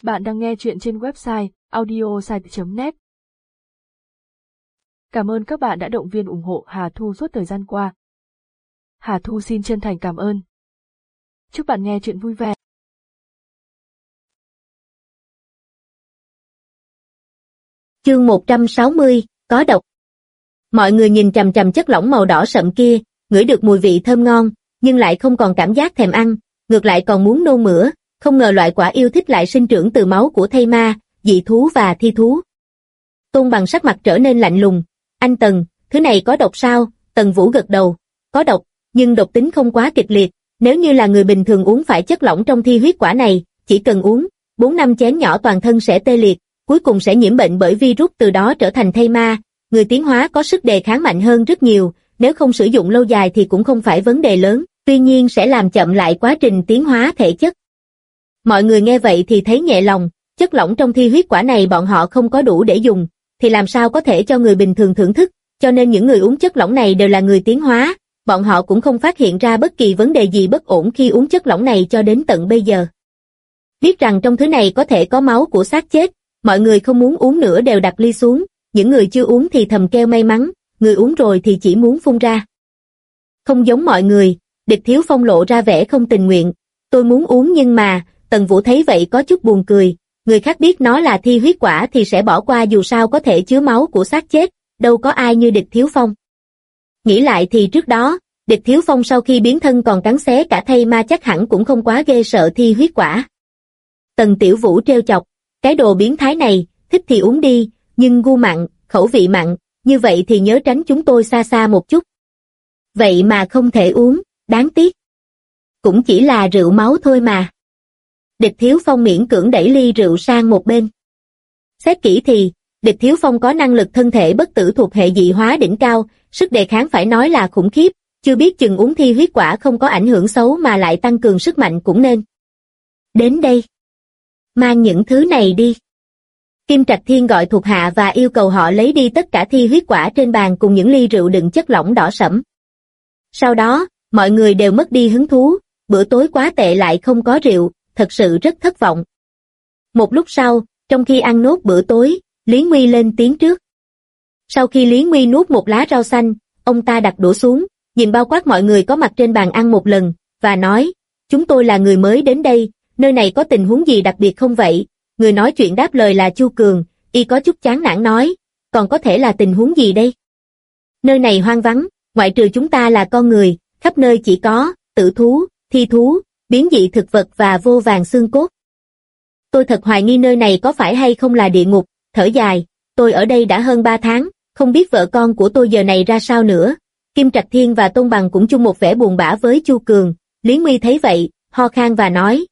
Bạn đang nghe chuyện trên website audiosite.net. Cảm ơn các bạn đã động viên ủng hộ Hà Thu suốt thời gian qua. Hà Thu xin chân thành cảm ơn. Chúc bạn nghe chuyện vui vẻ. Chương 160, có độc. Mọi người nhìn chằm chằm chất lỏng màu đỏ sậm kia, ngửi được mùi vị thơm ngon, nhưng lại không còn cảm giác thèm ăn, ngược lại còn muốn nôn mửa, không ngờ loại quả yêu thích lại sinh trưởng từ máu của thây ma, dị thú và thi thú. Tôn Bằng sắc mặt trở nên lạnh lùng, anh Tần, thứ này có độc sao? Tần Vũ gật đầu, có độc, nhưng độc tính không quá kịch liệt, nếu như là người bình thường uống phải chất lỏng trong thi huyết quả này, chỉ cần uống 4-5 chén nhỏ toàn thân sẽ tê liệt, cuối cùng sẽ nhiễm bệnh bởi virus từ đó trở thành thây ma, người tiến hóa có sức đề kháng mạnh hơn rất nhiều, nếu không sử dụng lâu dài thì cũng không phải vấn đề lớn, tuy nhiên sẽ làm chậm lại quá trình tiến hóa thể chất. Mọi người nghe vậy thì thấy nhẹ lòng, chất lỏng trong thi huyết quả này bọn họ không có đủ để dùng, thì làm sao có thể cho người bình thường thưởng thức, cho nên những người uống chất lỏng này đều là người tiến hóa, bọn họ cũng không phát hiện ra bất kỳ vấn đề gì bất ổn khi uống chất lỏng này cho đến tận bây giờ. Biết rằng trong thứ này có thể có máu của xác chết, mọi người không muốn uống nữa đều đặt ly xuống, những người chưa uống thì thầm kêu may mắn, người uống rồi thì chỉ muốn phun ra. Không giống mọi người, Địch Thiếu Phong lộ ra vẻ không tình nguyện, tôi muốn uống nhưng mà, Tần Vũ thấy vậy có chút buồn cười, người khác biết nó là thi huyết quả thì sẽ bỏ qua dù sao có thể chứa máu của xác chết, đâu có ai như Địch Thiếu Phong. Nghĩ lại thì trước đó, Địch Thiếu Phong sau khi biến thân còn cắn xé cả thây ma chắc hẳn cũng không quá ghê sợ thi huyết quả. Tần Tiểu Vũ trêu chọc, cái đồ biến thái này, thích thì uống đi, nhưng gu mặn, khẩu vị mặn, như vậy thì nhớ tránh chúng tôi xa xa một chút. Vậy mà không thể uống, đáng tiếc. Cũng chỉ là rượu máu thôi mà. Địch Thiếu Phong miễn cưỡng đẩy ly rượu sang một bên. Xét kỹ thì, Địch Thiếu Phong có năng lực thân thể bất tử thuộc hệ dị hóa đỉnh cao, sức đề kháng phải nói là khủng khiếp, chưa biết chừng uống thi huyết quả không có ảnh hưởng xấu mà lại tăng cường sức mạnh cũng nên. Đến đây. Mang những thứ này đi. Kim Trạch Thiên gọi thuộc hạ và yêu cầu họ lấy đi tất cả thi huyết quả trên bàn cùng những ly rượu đựng chất lỏng đỏ sẫm. Sau đó, mọi người đều mất đi hứng thú, bữa tối quá tệ lại không có rượu, thật sự rất thất vọng. Một lúc sau, trong khi ăn nốt bữa tối, Lý Nguy lên tiếng trước. Sau khi Lý Nguy nuốt một lá rau xanh, ông ta đặt đũa xuống, nhìn bao quát mọi người có mặt trên bàn ăn một lần, và nói, chúng tôi là người mới đến đây, nơi này có tình huống gì đặc biệt không vậy? Người nói chuyện đáp lời là Chu Cường, y có chút chán nản nói, còn có thể là tình huống gì đây? Nơi này hoang vắng, ngoại trừ chúng ta là con người, khắp nơi chỉ có tử thú, thi thú, biến dị thực vật và vô vàn xương cốt. Tôi thật hoài nghi nơi này có phải hay không là địa ngục, thở dài, tôi ở đây đã hơn 3 tháng, không biết vợ con của tôi giờ này ra sao nữa. Kim Trạch Thiên và Tôn Bằng cũng chung một vẻ buồn bã với Chu Cường, Lý Nguy thấy vậy, ho khan và nói,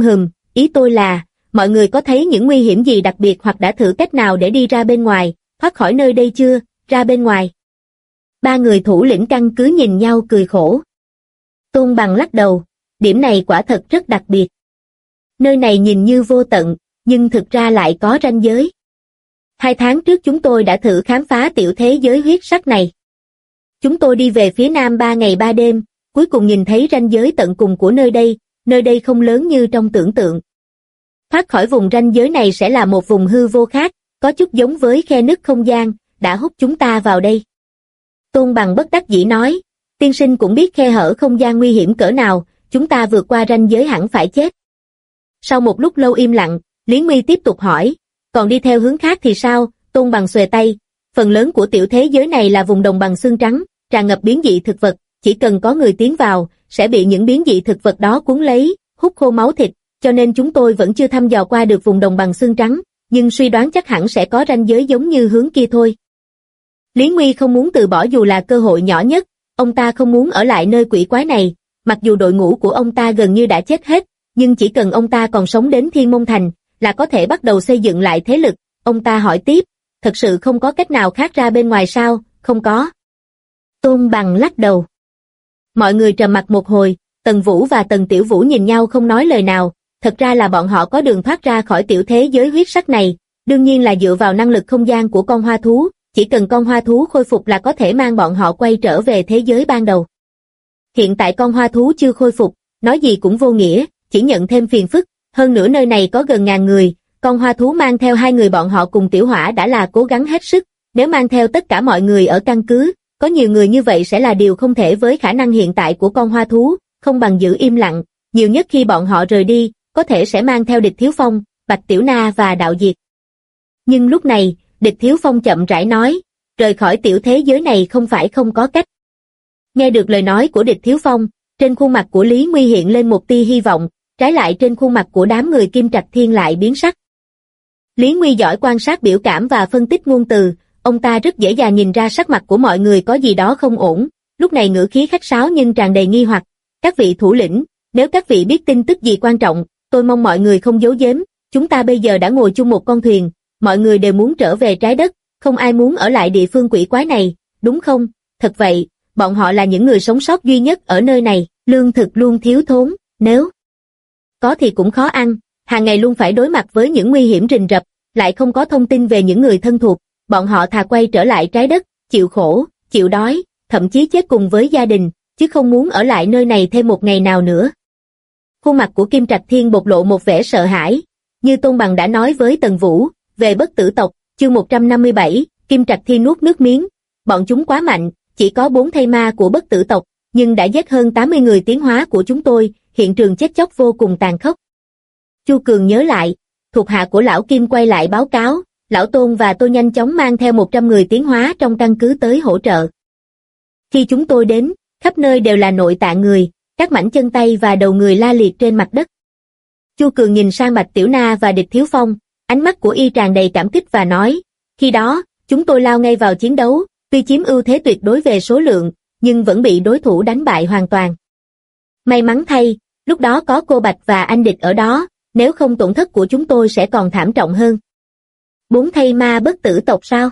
ý tôi là, mọi người có thấy những nguy hiểm gì đặc biệt hoặc đã thử cách nào để đi ra bên ngoài, thoát khỏi nơi đây chưa, ra bên ngoài. Ba người thủ lĩnh căn cứ nhìn nhau cười khổ. Tôn Bằng lắc đầu, điểm này quả thật rất đặc biệt. Nơi này nhìn như vô tận, nhưng thực ra lại có ranh giới. 2 tháng trước chúng tôi đã thử khám phá tiểu thế giới huyết sắc này. Chúng tôi đi về phía nam 3 ngày 3 đêm, cuối cùng nhìn thấy ranh giới tận cùng của nơi đây không lớn như trong tưởng tượng. Thoát khỏi vùng ranh giới này sẽ là một vùng hư vô khác, có chút giống với khe nứt không gian, đã hút chúng ta vào đây. Tôn Bằng bất đắc dĩ nói, tiên sinh cũng biết khe hở không gian nguy hiểm cỡ nào, chúng ta vượt qua ranh giới hẳn phải chết. Sau một lúc lâu im lặng, Lý Nguy tiếp tục hỏi, còn đi theo hướng khác thì sao? Tôn Bằng xuề tay, phần lớn của tiểu thế giới này là vùng đồng bằng xương trắng, tràn ngập biến dị thực vật, chỉ cần có người tiến vào, sẽ bị những biến dị thực vật đó cuốn lấy, hút khô máu thịt, cho nên chúng tôi vẫn chưa thăm dò qua được vùng đồng bằng xương trắng, nhưng suy đoán chắc hẳn sẽ có ranh giới giống như hướng kia thôi. Lý Nguy không muốn từ bỏ dù là cơ hội nhỏ nhất, ông ta không muốn ở lại nơi quỷ quái này, mặc dù đội ngũ của ông ta gần như đã chết hết, nhưng chỉ cần ông ta còn sống đến Thiên Môn Thành, là có thể bắt đầu xây dựng lại thế lực. Ông ta hỏi tiếp, thật sự không có cách nào khác ra bên ngoài sao? Không có. Tôn Bằng lắc đầu. Mọi người trầm mặc một hồi, Tần Vũ và Tần Tiểu Vũ nhìn nhau không nói lời nào, thật ra là bọn họ có đường thoát ra khỏi tiểu thế giới huyết sắc này, đương nhiên là dựa vào năng lực không gian của con hoa thú, chỉ cần con hoa thú khôi phục là có thể mang bọn họ quay trở về thế giới ban đầu. Hiện tại con hoa thú chưa khôi phục, nói gì cũng vô nghĩa, chỉ nhận thêm phiền phức, hơn nữa nơi này có gần ngàn người, con hoa thú mang theo hai người bọn họ cùng Tiểu Hỏa đã là cố gắng hết sức, nếu mang theo tất cả mọi người ở căn cứ, có nhiều người như vậy sẽ là điều không thể với khả năng hiện tại của con hoa thú, không bằng giữ im lặng, nhiều nhất khi bọn họ rời đi, có thể sẽ mang theo Địch Thiếu Phong, Bạch Tiểu Na và Đạo Diệt. Nhưng lúc này, Địch Thiếu Phong chậm rãi nói, rời khỏi tiểu thế giới này không phải không có cách. Nghe được lời nói của Địch Thiếu Phong, trên khuôn mặt của Lý Nguy hiện lên một tia hy vọng, trái lại trên khuôn mặt của đám người Kim Trạch Thiên lại biến sắc. Lý Nguy giỏi quan sát biểu cảm và phân tích ngôn từ, ông ta rất dễ dàng nhìn ra sắc mặt của mọi người có gì đó không ổn, lúc này ngữ khí khách sáo nhưng tràn đầy nghi hoặc. Các vị thủ lĩnh, nếu các vị biết tin tức gì quan trọng, tôi mong mọi người không giấu giếm, chúng ta bây giờ đã ngồi chung một con thuyền, mọi người đều muốn trở về trái đất, không ai muốn ở lại địa phương quỷ quái này, đúng không? Thật vậy, bọn họ là những người sống sót duy nhất ở nơi này, lương thực luôn thiếu thốn, nếu có thì cũng khó ăn, hàng ngày luôn phải đối mặt với những nguy hiểm rình rập, lại không có thông tin về những người thân thuộc, bọn họ thà quay trở lại trái đất, chịu khổ, chịu đói, thậm chí chết cùng với gia đình, chứ không muốn ở lại nơi này thêm một ngày nào nữa. Khuôn mặt của Kim Trạch Thiên bộc lộ một vẻ sợ hãi, như Tôn Bằng đã nói với Tần Vũ, về bất tử tộc, chương 157, Kim Trạch Thiên nuốt nước miếng, bọn chúng quá mạnh, chỉ có 4 thây ma của bất tử tộc, nhưng đã giết hơn 80 người tiến hóa của chúng tôi, hiện trường chết chóc vô cùng tàn khốc. Chu Cường nhớ lại, thuộc hạ của lão Kim quay lại báo cáo, lão Tôn và tôi nhanh chóng mang theo 100 người tiến hóa trong căn cứ tới hỗ trợ. Khi chúng tôi đến, khắp nơi đều là nội tạng người, các mảnh chân tay và đầu người la liệt trên mặt đất. Chu Cường nhìn sang Bạch Tiểu Na và Địch Thiếu Phong, ánh mắt của y tràn đầy cảm kích và nói, khi đó, chúng tôi lao ngay vào chiến đấu, tuy chiếm ưu thế tuyệt đối về số lượng, nhưng vẫn bị đối thủ đánh bại hoàn toàn. May mắn thay, lúc đó có cô Bạch và anh Địch ở đó, nếu không tổn thất của chúng tôi sẽ còn thảm trọng hơn. 4 thây ma bất tử tộc sao?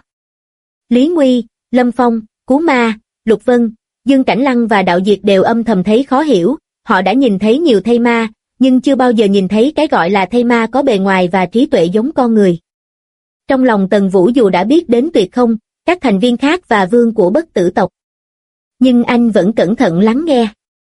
Lý Nguy, Lâm Phong, Cú Ma, Lục Vân, Dương Cảnh Lăng và Đạo Diệt đều âm thầm thấy khó hiểu, họ đã nhìn thấy nhiều thây ma, nhưng chưa bao giờ nhìn thấy cái gọi là thây ma có bề ngoài và trí tuệ giống con người. Trong lòng Tần Vũ dù đã biết đến Tuyệt Không, các thành viên khác và vương của bất tử tộc, nhưng anh vẫn cẩn thận lắng nghe.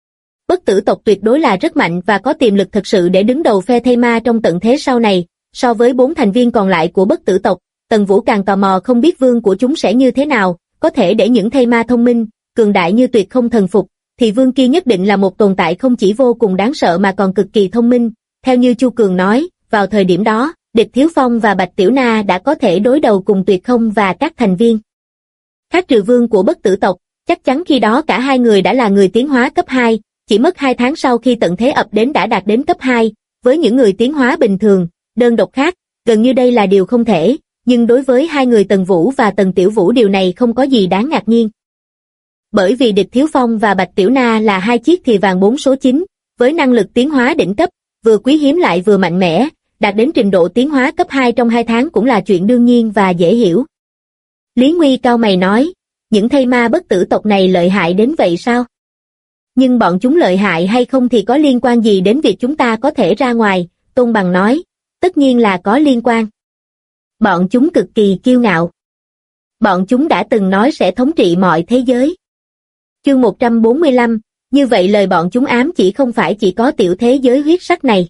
Bất tử tộc tuyệt đối là rất mạnh và có tiềm lực thực sự để đứng đầu phe thây ma trong tận thế sau này, so với 4 thành viên còn lại của bất tử tộc, Tần Vũ càng tò mò không biết vương của chúng sẽ như thế nào, có thể để những thây ma thông minh, cường đại như Tuyệt Không thần phục, thì vương kia nhất định là một tồn tại không chỉ vô cùng đáng sợ mà còn cực kỳ thông minh. Theo như Chu Cường nói, vào thời điểm đó, Địch Thiếu Phong và Bạch Tiểu Na đã có thể đối đầu cùng Tuyệt Không và các thành viên khác trừ vương của bất tử tộc, chắc chắn khi đó cả hai người đã là người tiến hóa cấp 2, chỉ mất 2 tháng sau khi tận thế ập đến đã đạt đến cấp 2, với những người tiến hóa bình thường, đơn độc khác, gần như đây là điều không thể, nhưng đối với hai người Tần Vũ và Tần Tiểu Vũ điều này không có gì đáng ngạc nhiên. Bởi vì Địch Thiếu Phong và Bạch Tiểu Na là hai chiếc thìa vàng 4 số 9, với năng lực tiến hóa đỉnh cấp, vừa quý hiếm lại vừa mạnh mẽ, đạt đến trình độ tiến hóa cấp 2 trong 2 tháng cũng là chuyện đương nhiên và dễ hiểu. Lý Nguy cau mày nói, những thây ma bất tử tộc này lợi hại đến vậy sao? Nhưng bọn chúng lợi hại hay không thì có liên quan gì đến việc chúng ta có thể ra ngoài, Tôn Bằng nói, tất nhiên là có liên quan. Bọn chúng cực kỳ kiêu ngạo. Bọn chúng đã từng nói sẽ thống trị mọi thế giới. Chương 145, như vậy lời bọn chúng ám chỉ không phải chỉ có tiểu thế giới huyết sắc này.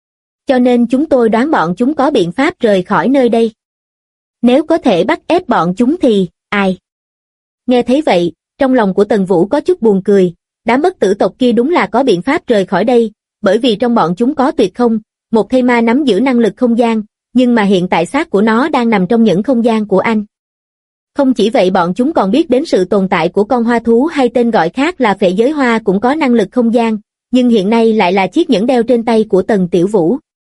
Cho nên chúng tôi đoán bọn chúng có biện pháp rời khỏi nơi đây. Nếu có thể bắt ép bọn chúng thì, ai? Nghe thấy vậy, trong lòng của Tần Vũ có chút buồn cười, đám bất tử tộc kia đúng là có biện pháp rời khỏi đây, bởi vì trong bọn chúng có Tuyệt Không, một thây ma nắm giữ năng lực không gian, nhưng mà hiện tại xác của nó đang nằm trong những không gian của anh. Không chỉ vậy bọn chúng còn biết đến sự tồn tại của con hoa thú hay tên gọi khác là Phệ Giới Hoa cũng có năng lực không gian, nhưng hiện nay lại là chiếc nhẫn đeo trên tay của Tần Tiểu Vũ.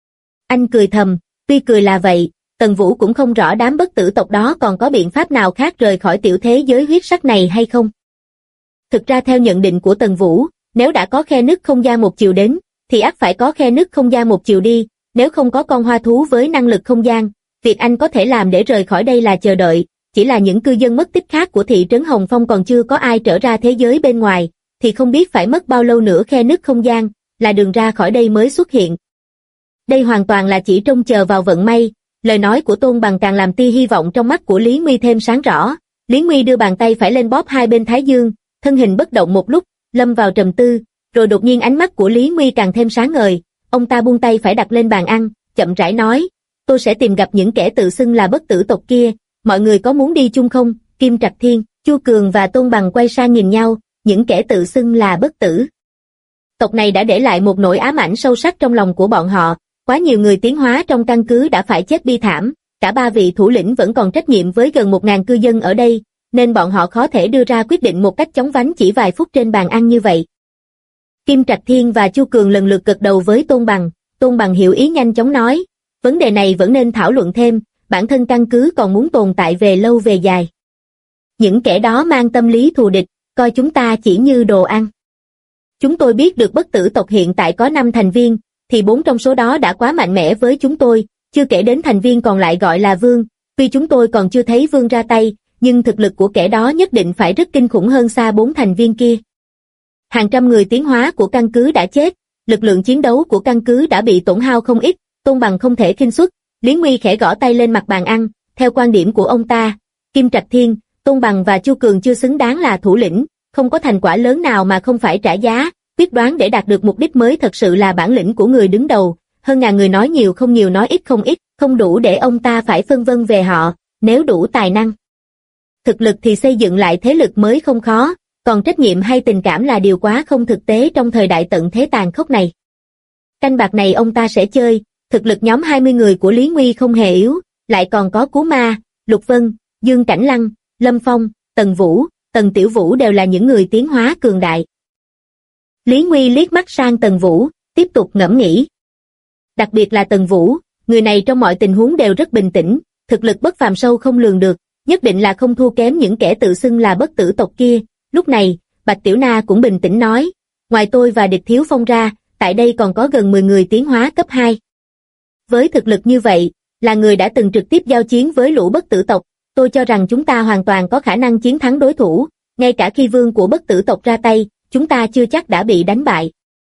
Anh cười thầm, tuy cười là vậy, Tần Vũ cũng không rõ đám bất tử tộc đó còn có biện pháp nào khác rời khỏi tiểu thế giới huyết sắc này hay không. Thực ra theo nhận định của Tần Vũ, nếu đã có khe nứt không gian một chiều đến, thì ắt phải có khe nứt không gian một chiều đi, nếu không có con hoa thú với năng lực không gian, việc anh có thể làm để rời khỏi đây là chờ đợi, chỉ là những cư dân mất tích khác của thị trấn Hồng Phong còn chưa có ai trở ra thế giới bên ngoài, thì không biết phải mất bao lâu nữa khe nứt không gian, là đường ra khỏi đây mới xuất hiện. Đây hoàn toàn là chỉ trông chờ vào vận may, lời nói của Tôn Bằng càng làm tia hy vọng trong mắt của Lý Nguy thêm sáng rõ. Lý Nguy đưa bàn tay phải lên bóp hai bên thái dương, thân hình bất động một lúc, lâm vào trầm tư, rồi đột nhiên ánh mắt của Lý Nguy càng thêm sáng ngời, ông ta buông tay phải đặt lên bàn ăn, chậm rãi nói, tôi sẽ tìm gặp những kẻ tự xưng là bất tử tộc kia, mọi người có muốn đi chung không? Kim Trạch Thiên, Chu Cường và Tôn Bằng quay sang nhìn nhau, những kẻ tự xưng là bất tử tộc này đã để lại một nỗi ám ảnh sâu sắc trong lòng của bọn họ, quá nhiều người tiến hóa trong căn cứ đã phải chết bi thảm, cả ba vị thủ lĩnh vẫn còn trách nhiệm với gần 1000 cư dân ở đây, nên bọn họ khó thể đưa ra quyết định một cách chóng vánh chỉ vài phút trên bàn ăn như vậy. Kim Trạch Thiên và Chu Cường lần lượt gật đầu với Tôn Bằng hiểu ý nhanh chóng nói, vấn đề này vẫn nên thảo luận thêm, bản thân căn cứ còn muốn tồn tại về lâu về dài. Những kẻ đó mang tâm lý thù địch, coi chúng ta chỉ như đồ ăn. Chúng tôi biết được bất tử tộc hiện tại có 5 thành viên, thì 4 trong số đó đã quá mạnh mẽ với chúng tôi, chưa kể đến thành viên còn lại gọi là vương, tuy chúng tôi còn chưa thấy vương ra tay, nhưng thực lực của kẻ đó nhất định phải rất kinh khủng hơn xa 4 thành viên kia. Hàng trăm người tiến hóa của căn cứ đã chết, lực lượng chiến đấu của căn cứ đã bị tổn hao không ít, Tôn Bằng không thể khinh suất, Lý Nguy khẽ gõ tay lên mặt bàn ăn, theo quan điểm của ông ta, Kim Trạch Thiên, Tôn Bằng và Chu Cường chưa xứng đáng là thủ lĩnh, không có thành quả lớn nào mà không phải trả giá, quyết đoán để đạt được mục đích mới thật sự là bản lĩnh của người đứng đầu, hơn ngàn người nói nhiều không nhiều nói ít, không đủ để ông ta phải phân vân về họ, nếu đủ tài năng. Thực lực thì xây dựng lại thế lực mới không khó, còn trách nhiệm hay tình cảm là điều quá không thực tế trong thời đại tận thế tàn khốc này. Canh bạc này ông ta sẽ chơi, thực lực nhóm 20 người của Lý Nguy không hề yếu, lại còn có Cú Ma, Lục Vân, Dương Cảnh Lăng, Lâm Phong, Tần Vũ, Tần Tiểu Vũ đều là những người tiến hóa cường đại. Lý Nguy liếc mắt sang Tần Vũ, tiếp tục ngẫm nghĩ. Đặc biệt là Tần Vũ, người này trong mọi tình huống đều rất bình tĩnh, thực lực bất phàm sâu không lường được, nhất định là không thua kém những kẻ tự xưng là bất tử tộc kia. Lúc này, Bạch Tiểu Na cũng bình tĩnh nói, ngoài tôi và Địch Thiếu Phong ra, tại đây còn có gần 10 người tiến hóa cấp 2. Với thực lực như vậy, là người đã từng trực tiếp giao chiến với lũ bất tử tộc, tôi cho rằng chúng ta hoàn toàn có khả năng chiến thắng đối thủ, ngay cả khi vương của bất tử tộc ra tay, chúng ta chưa chắc đã bị đánh bại.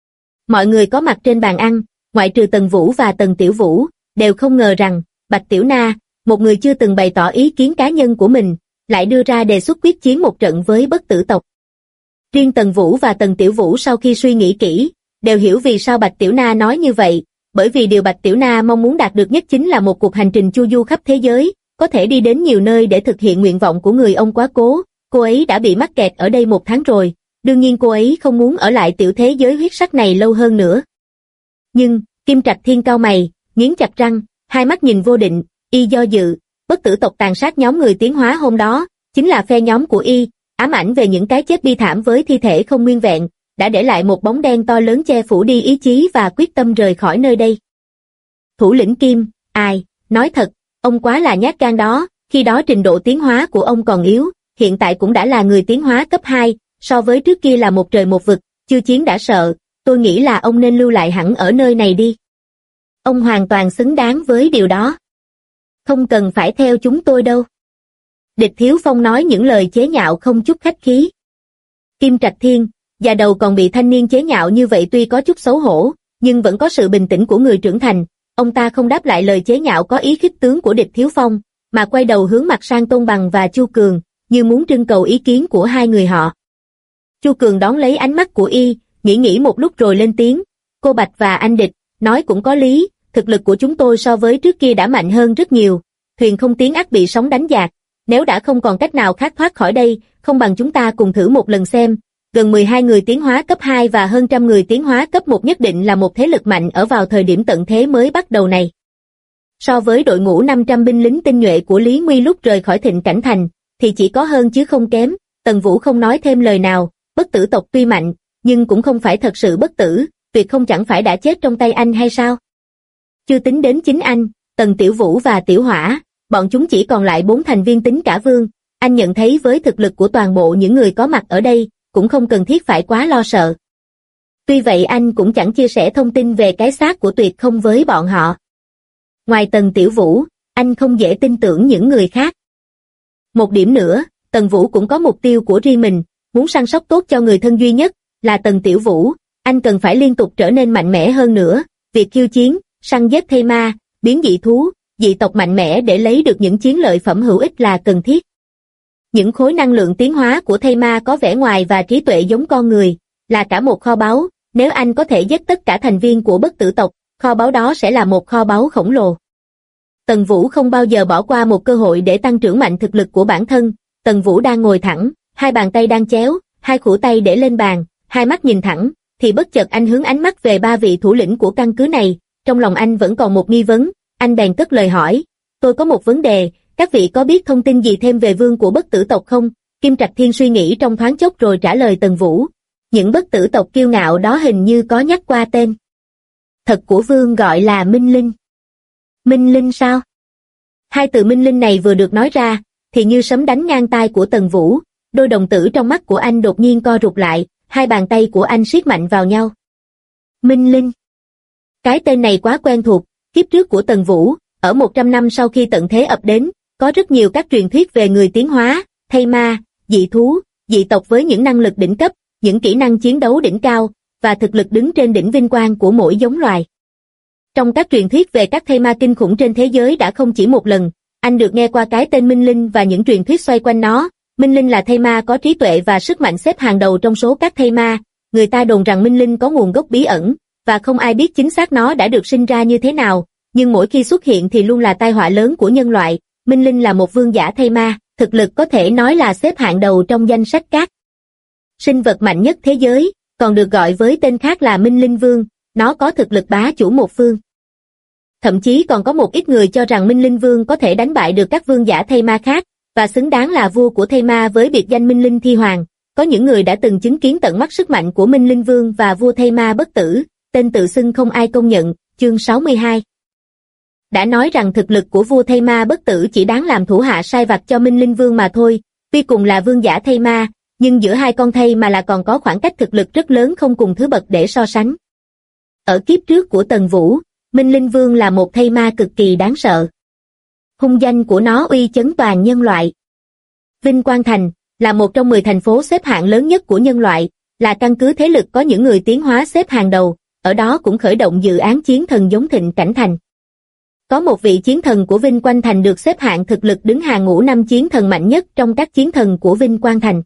Mọi người có mặt trên bàn ăn, ngoại trừ Tần Vũ và Tần Tiểu Vũ, đều không ngờ rằng, Bạch Tiểu Na, một người chưa từng bày tỏ ý kiến cá nhân của mình, lại đưa ra đề xuất quyết chiến một trận với bất tử tộc. Riêng Tần Vũ và Tần Tiểu Vũ sau khi suy nghĩ kỹ, đều hiểu vì sao Bạch Tiểu Na nói như vậy, bởi vì điều Bạch Tiểu Na mong muốn đạt được nhất chính là một cuộc hành trình chu du khắp thế giới, có thể đi đến nhiều nơi để thực hiện nguyện vọng của người ông quá cố, cô ấy đã bị mắc kẹt ở đây 1 tháng rồi, đương nhiên cô ấy không muốn ở lại tiểu thế giới huyết sắc này lâu hơn nữa. Nhưng, Kim Trạch Thiên cau mày, nghiến chặt răng, hai mắt nhìn vô định, y do dự, bất tử tộc tàn sát nhóm người tiến hóa hôm đó, chính là phe nhóm của y, ám ảnh về những cái chết bi thảm với thi thể không nguyên vẹn, đã để lại một bóng đen to lớn che phủ đi ý chí và quyết tâm rời khỏi nơi đây. Thủ lĩnh Kim, ai, nói thật, ông quá là nhát gan đó, khi đó trình độ tiến hóa của ông còn yếu, hiện tại cũng đã là người tiến hóa cấp 2, so với trước kia là một trời một vực, chưa chiến đã sợ, tôi nghĩ là ông nên lưu lại hẳn ở nơi này đi. Ông hoàn toàn xứng đáng với điều đó. Không cần phải theo chúng tôi đâu. Địch Thiếu Phong nói những lời chế nhạo không chút khách khí. Kim Trạch Thiên, già đầu còn bị thanh niên chế nhạo như vậy tuy có chút xấu hổ, nhưng vẫn có sự bình tĩnh của người trưởng thành. Ông ta không đáp lại lời chế nhạo có ý khích tướng của Địch Thiếu Phong, mà quay đầu hướng mặt sang Tôn Bằng và Chu Cường, như muốn trưng cầu ý kiến của hai người họ. Chu Cường đón lấy ánh mắt của y, nghĩ một lúc rồi lên tiếng, cô Bạch và anh Địch, nói cũng có lý, thực lực của chúng tôi so với trước kia đã mạnh hơn rất nhiều, thuyền không tiến ắt bị sóng đánh dạt, nếu đã không còn cách nào khác thoát khỏi đây, không bằng chúng ta cùng thử một lần xem, gần 12 người tiến hóa cấp 2 và hơn trăm người tiến hóa cấp 1 nhất định là một thế lực mạnh ở vào thời điểm tận thế mới bắt đầu này. So với đội ngũ 500 binh lính tinh nhuệ của Lý Nguy lúc rời khỏi Thịnh Cảnh Thành, thì chỉ có hơn chứ không kém, Tần Vũ không nói thêm lời nào, bất tử tộc tuy mạnh, nhưng cũng không phải thật sự bất tử, tuyệt không chẳng phải đã chết trong tay anh hay sao? Chưa tính đến chính anh, Tần Tiểu Vũ và Tiểu Hỏa, bọn chúng chỉ còn lại 4 thành viên tính cả vương, anh nhận thấy với thực lực của toàn bộ những người có mặt ở đây, cũng không cần thiết phải quá lo sợ. Tuy vậy anh cũng chẳng chia sẻ thông tin về cái xác của Tuyệt Không với bọn họ. Ngoài Tần Tiểu Vũ, anh không dễ tin tưởng những người khác. Một điểm nữa, Tần Vũ cũng có mục tiêu của riêng mình, muốn săn sóc tốt cho người thân duy nhất, là Tần Tiểu Vũ, anh cần phải liên tục trở nên mạnh mẽ hơn nữa, việc khiêu chiến, săn giết thây ma, biến dị thú, dị tộc mạnh mẽ để lấy được những chiến lợi phẩm hữu ích là cần thiết. Những khối năng lượng tiến hóa của thây ma có vẻ ngoài và trí tuệ giống con người, là cả một kho báu, nếu anh có thể giết tất cả thành viên của bất tử tộc, kho báu đó sẽ là một kho báu khổng lồ. Tần Vũ không bao giờ bỏ qua một cơ hội để tăng trưởng mạnh thực lực của bản thân. Tần Vũ đang ngồi thẳng, hai bàn tay đang chéo, hai khuỷu tay để lên bàn, hai mắt nhìn thẳng, thì bất chợt anh hướng ánh mắt về ba vị thủ lĩnh của căn cứ này. Trong lòng anh vẫn còn một nghi vấn, anh bèn cất lời hỏi, tôi có một vấn đề, các vị có biết thông tin gì thêm về vương của bất tử tộc không? Kim Trạch Thiên suy nghĩ trong thoáng chốc rồi trả lời Tần Vũ, những bất tử tộc kiêu ngạo đó hình như có nhắc qua tên thật của vương gọi là Minh Linh. Minh Linh sao? Hai từ Minh Linh này vừa được nói ra, thì như sấm đánh ngang tai của Tần Vũ, đôi đồng tử trong mắt của anh đột nhiên co rụt lại, hai bàn tay của anh siết mạnh vào nhau. Minh Linh. Cái tên này quá quen thuộc, kiếp trước của Tần Vũ, ở 100 năm sau khi tận thế ập đến, có rất nhiều các truyền thuyết về người tiến hóa, thây ma, dị thú, dị tộc với những năng lực đỉnh cấp, những kỹ năng chiến đấu đỉnh cao, và thực lực đứng trên đỉnh vinh quang của mỗi giống loài. Trong các truyền thuyết về các thây ma kinh khủng trên thế giới đã không chỉ một lần, anh được nghe qua cái tên Minh Linh và những truyền thuyết xoay quanh nó. Minh Linh là thây ma có trí tuệ và sức mạnh xếp hàng đầu trong số các thây ma. Người ta đồn rằng Minh Linh có nguồn gốc bí ẩn, và không ai biết chính xác nó đã được sinh ra như thế nào, nhưng mỗi khi xuất hiện thì luôn là tai họa lớn của nhân loại. Minh Linh là một vương giả thây ma, thực lực có thể nói là xếp hạng đầu trong danh sách các sinh vật mạnh nhất thế giới, còn được gọi với tên khác là Minh Linh Vương. Nó có thực lực bá chủ một phương. Thậm chí còn có một ít người cho rằng Minh Linh Vương có thể đánh bại được các vương giả thây ma khác, và xứng đáng là vua của thây ma với biệt danh Minh Linh Thi Hoàng. Có những người đã từng chứng kiến tận mắt sức mạnh của Minh Linh Vương và vua thây ma bất tử, tên tự xưng không ai công nhận, chương 62. Đã nói rằng thực lực của vua thây ma bất tử chỉ đáng làm thủ hạ sai vặt cho Minh Linh Vương mà thôi, tuy cùng là vương giả thây ma, nhưng giữa hai con thây mà là còn có khoảng cách thực lực rất lớn không cùng thứ bậc để so sánh. Ở kiếp trước của Tần Vũ, Minh Linh Vương là một thây ma cực kỳ đáng sợ. Hung danh của nó uy chấn toàn nhân loại. Vinh Quang Thành là một trong 10 thành phố xếp hạng lớn nhất của nhân loại, là căn cứ thế lực có những người tiến hóa xếp hàng đầu, ở đó cũng khởi động dự án chiến thần giống Thịnh Cảnh Thành. Có một vị chiến thần của Vinh Quang Thành được xếp hạng thực lực đứng hàng ngũ 5 chiến thần mạnh nhất trong các chiến thần của Vinh Quang Thành.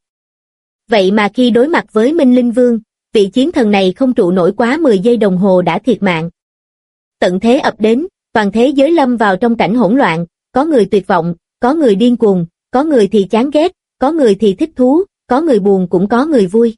Vậy mà khi đối mặt với Minh Linh Vương, vị chiến thần này không trụ nổi quá 10 giây đồng hồ đã thiệt mạng. Tận thế ập đến, toàn thế giới lâm vào trong cảnh hỗn loạn, có người tuyệt vọng, có người điên cuồng, có người thì chán ghét, có người thì thích thú, có người buồn cũng có người vui.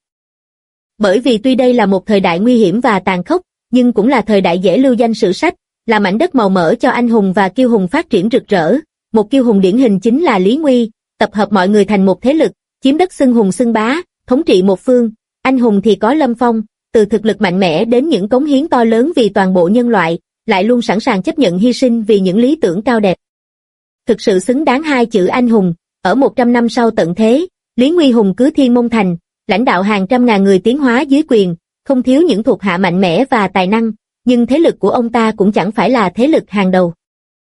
Bởi vì tuy đây là một thời đại nguy hiểm và tàn khốc, nhưng cũng là thời đại dễ lưu danh sử sách, là mảnh đất màu mỡ cho anh hùng và kiêu hùng phát triển rực rỡ. Một kiêu hùng điển hình chính là Lý Nguy, tập hợp mọi người thành một thế lực, chiếm đất xưng hùng xưng bá, thống trị một phương. Anh hùng thì có Lâm Phong, từ thực lực mạnh mẽ đến những cống hiến to lớn vì toàn bộ nhân loại, lại luôn sẵn sàng chấp nhận hy sinh vì những lý tưởng cao đẹp. Thực sự xứng đáng hai chữ anh hùng. Ở 100 năm sau tận thế, Lý Nguy hùng cứ Thiên Môn Thành, lãnh đạo hàng trăm ngàn người tiến hóa dưới quyền, không thiếu những thuộc hạ mạnh mẽ và tài năng, nhưng thế lực của ông ta cũng chẳng phải là thế lực hàng đầu.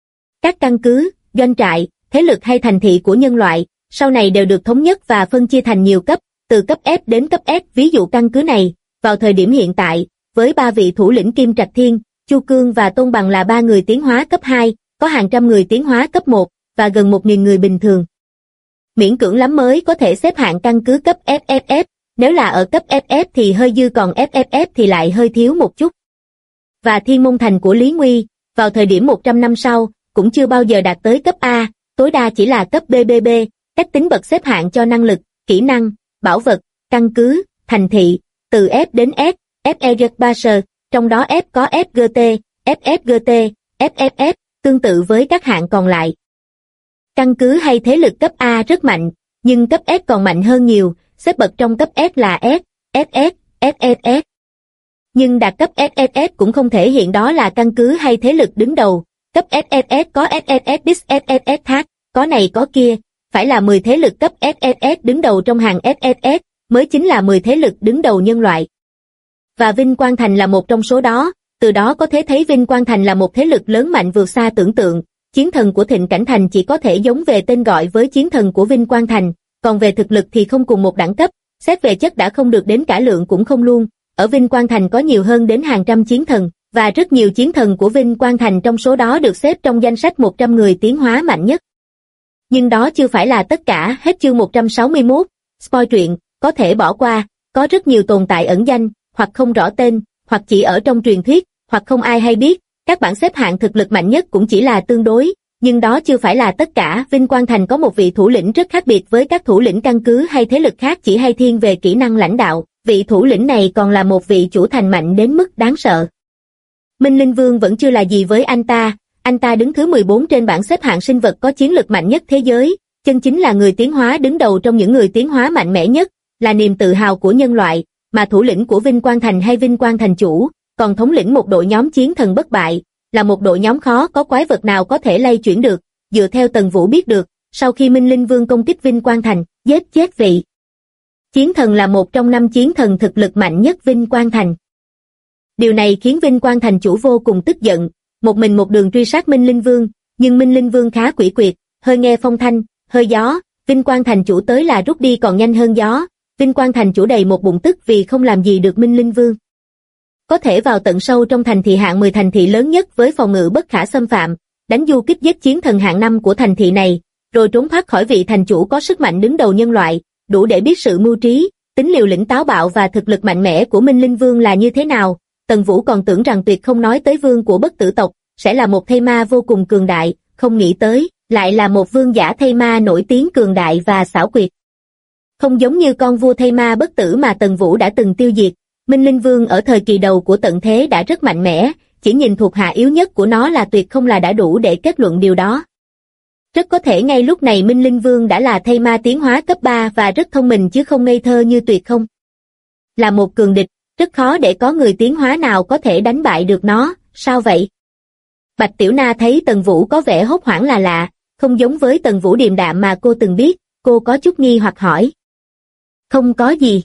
Các căn cứ, doanh trại, thế lực hay thành thị của nhân loại, sau này đều được thống nhất và phân chia thành nhiều cấp, từ cấp F đến cấp S. Ví dụ căn cứ này, vào thời điểm hiện tại, với 3 vị thủ lĩnh Kim Trạch Thiên, Chu Cương và Tôn Bằng là 3 người tiến hóa cấp 2, có hàng trăm người tiến hóa cấp 1, và gần 1.000 người bình thường. Miễn cưỡng lắm mới có thể xếp hạng căn cứ cấp FFF, nếu là ở cấp FF thì hơi dư, còn FFF thì lại hơi thiếu một chút. Và Thiên Môn Thành của Lý Nguy, vào thời điểm 100 năm sau, cũng chưa bao giờ đạt tới cấp A, tối đa chỉ là cấp BBB, cách tính bậc xếp hạng cho năng lực, kỹ năng, bảo vật, căn cứ, thành thị, từ F đến S, FEG3S, trong đó F có FGT, FFGT, FFF, tương tự với các hạng còn lại. Căn cứ hay thế lực cấp A rất mạnh, nhưng cấp S còn mạnh hơn nhiều, xếp bậc trong cấp S là S, SS, SSS. Nhưng đạt cấp SSS cũng không thể hiện đó là căn cứ hay thế lực đứng đầu. Cấp SSS có SSS bis SSS thác, có này có kia, phải là 10 thế lực cấp SSS đứng đầu trong hàng SSS, mới chính là 10 thế lực đứng đầu nhân loại. Và Vinh Quang Thành là một trong số đó, từ đó có thể thấy Vinh Quang Thành là một thế lực lớn mạnh vượt xa tưởng tượng. Chiến thần của Thịnh Cảnh Thành chỉ có thể giống về tên gọi với chiến thần của Vinh Quang Thành, còn về thực lực thì không cùng một đẳng cấp, xét về chất đã không được đến cả lượng cũng không luôn. Ở Vinh Quang Thành có nhiều hơn đến hàng trăm chiến thần, và rất nhiều chiến thần của Vinh Quang Thành trong số đó được xếp trong danh sách 100 người tiến hóa mạnh nhất. Nhưng đó chưa phải là tất cả. Hết chương 161, spoil truyện, có thể bỏ qua, có rất nhiều tồn tại ẩn danh, hoặc không rõ tên, hoặc chỉ ở trong truyền thuyết, hoặc không ai hay biết. Các bảng xếp hạng thực lực mạnh nhất cũng chỉ là tương đối, Nhưng đó chưa phải là tất cả, Vinh Quang Thành có một vị thủ lĩnh rất khác biệt với các thủ lĩnh căn cứ hay thế lực khác chỉ hay thiên về kỹ năng lãnh đạo, vị thủ lĩnh này còn là một vị chủ thành mạnh đến mức đáng sợ. Minh Linh Vương vẫn chưa là gì với anh ta đứng thứ 14 trên bảng xếp hạng sinh vật có chiến lực mạnh nhất thế giới, chân chính là người tiến hóa đứng đầu trong những người tiến hóa mạnh mẽ nhất, là niềm tự hào của nhân loại, mà thủ lĩnh của Vinh Quang Thành hay Vinh Quang Thành chủ, còn thống lĩnh một đội nhóm chiến thần bất bại, là một đội nhóm khó có quái vật nào có thể lay chuyển được. Dựa theo Tần Vũ biết được, sau khi Minh Linh Vương công kích Vinh Quang Thành, giết chết vị chiến thần là một trong 5 chiến thần thực lực mạnh nhất Vinh Quang Thành. Điều này khiến Vinh Quang Thành chủ vô cùng tức giận, một mình một đường truy sát Minh Linh Vương, nhưng Minh Linh Vương khá quỷ quyệt, hơi nghe phong thanh, hơi gió, Vinh Quang Thành chủ tới là rút đi còn nhanh hơn gió. Vinh Quang Thành chủ đầy một bụng tức vì không làm gì được Minh Linh Vương. Có thể vào tận sâu trong thành thị hạng 10 thành thị lớn nhất với phòng ngự bất khả xâm phạm, đánh du kích giết chiến thần hạng 5 của thành thị này, rồi trốn thoát khỏi vị thành chủ có sức mạnh đứng đầu nhân loại, đủ để biết sự mưu trí, tính liều lĩnh táo bạo và thực lực mạnh mẽ của Minh Linh Vương là như thế nào. Tần Vũ còn tưởng rằng tuyệt không nói tới vương của bất tử tộc, sẽ là một thây ma vô cùng cường đại, không nghĩ tới, lại là một vương giả thây ma nổi tiếng cường đại và xảo quyệt. Không giống như con vua thây ma bất tử mà Tần Vũ đã từng tiêu diệt, Minh Linh Vương ở thời kỳ đầu của tận thế đã rất mạnh mẽ, chỉ nhìn thuộc hạ yếu nhất của nó là tuyệt không là đã đủ để kết luận điều đó. Rất có thể ngay lúc này Minh Linh Vương đã là thây ma tiến hóa cấp 3 và rất thông minh chứ không ngây thơ như tuyệt không. Là một cường địch, rất khó để có người tiến hóa nào có thể đánh bại được nó, sao vậy? Bạch Tiểu Na thấy Tần Vũ có vẻ hốt hoảng là lạ, không giống với Tần Vũ điềm đạm mà cô từng biết, cô có chút nghi hoặc hỏi. Không có gì.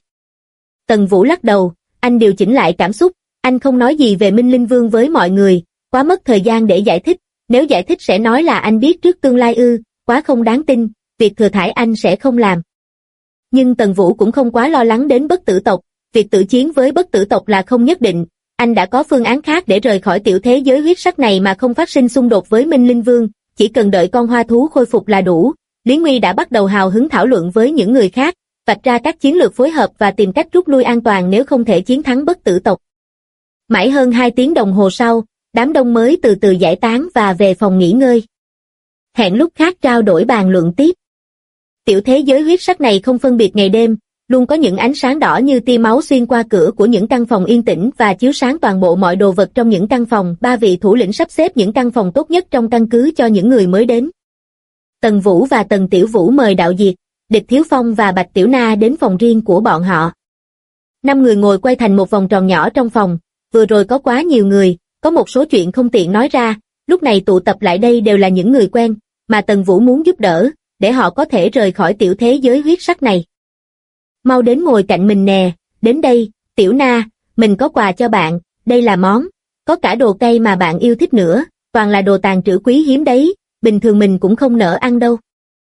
Tần Vũ lắc đầu, anh điều chỉnh lại cảm xúc, anh không nói gì về Minh Linh Vương với mọi người, quá mất thời gian để giải thích, nếu giải thích sẽ nói là anh biết trước tương lai quá không đáng tin, việc thừa thãi anh sẽ không làm. Nhưng Tần Vũ cũng không quá lo lắng đến bất tử tộc, việc tự chiến với bất tử tộc là không nhất định, anh đã có phương án khác để rời khỏi tiểu thế giới huyết sắc này mà không phát sinh xung đột với Minh Linh Vương, chỉ cần đợi con hoa thú khôi phục là đủ. Lý Nguy đã bắt đầu hào hứng thảo luận với những người khác, vạch ra các chiến lược phối hợp và tìm cách rút lui an toàn nếu không thể chiến thắng bất tử tộc. Mãi hơn 2 tiếng đồng hồ sau, đám đông mới từ từ giải tán và về phòng nghỉ ngơi. Hẹn lúc khác trao đổi bàn luận tiếp. Tiểu thế giới huyết sắc này không phân biệt ngày đêm, luôn có những ánh sáng đỏ như tia máu xuyên qua cửa của những căn phòng yên tĩnh và chiếu sáng toàn bộ mọi đồ vật trong những căn phòng. 3 vị thủ lĩnh sắp xếp những căn phòng tốt nhất trong căn cứ cho những người mới đến. Tần Vũ và Tần Tiểu Vũ mời Đạo Diệt, Địch Thiếu Phong và Bạch Tiểu Na đến phòng riêng của bọn họ. 5 người ngồi quay thành một vòng tròn nhỏ trong phòng, vừa rồi có quá nhiều người, có một số chuyện không tiện nói ra, lúc này tụ tập lại đây đều là những người quen, mà Tần Vũ muốn giúp đỡ, để họ có thể rời khỏi tiểu thế giới huyết sắc này. Mau đến ngồi cạnh mình nè, đến đây, Tiểu Na, mình có quà cho bạn, đây là món, có cả đồ cây mà bạn yêu thích nữa, toàn là đồ tàn trữ quý hiếm đấy, bình thường mình cũng không nỡ ăn đâu.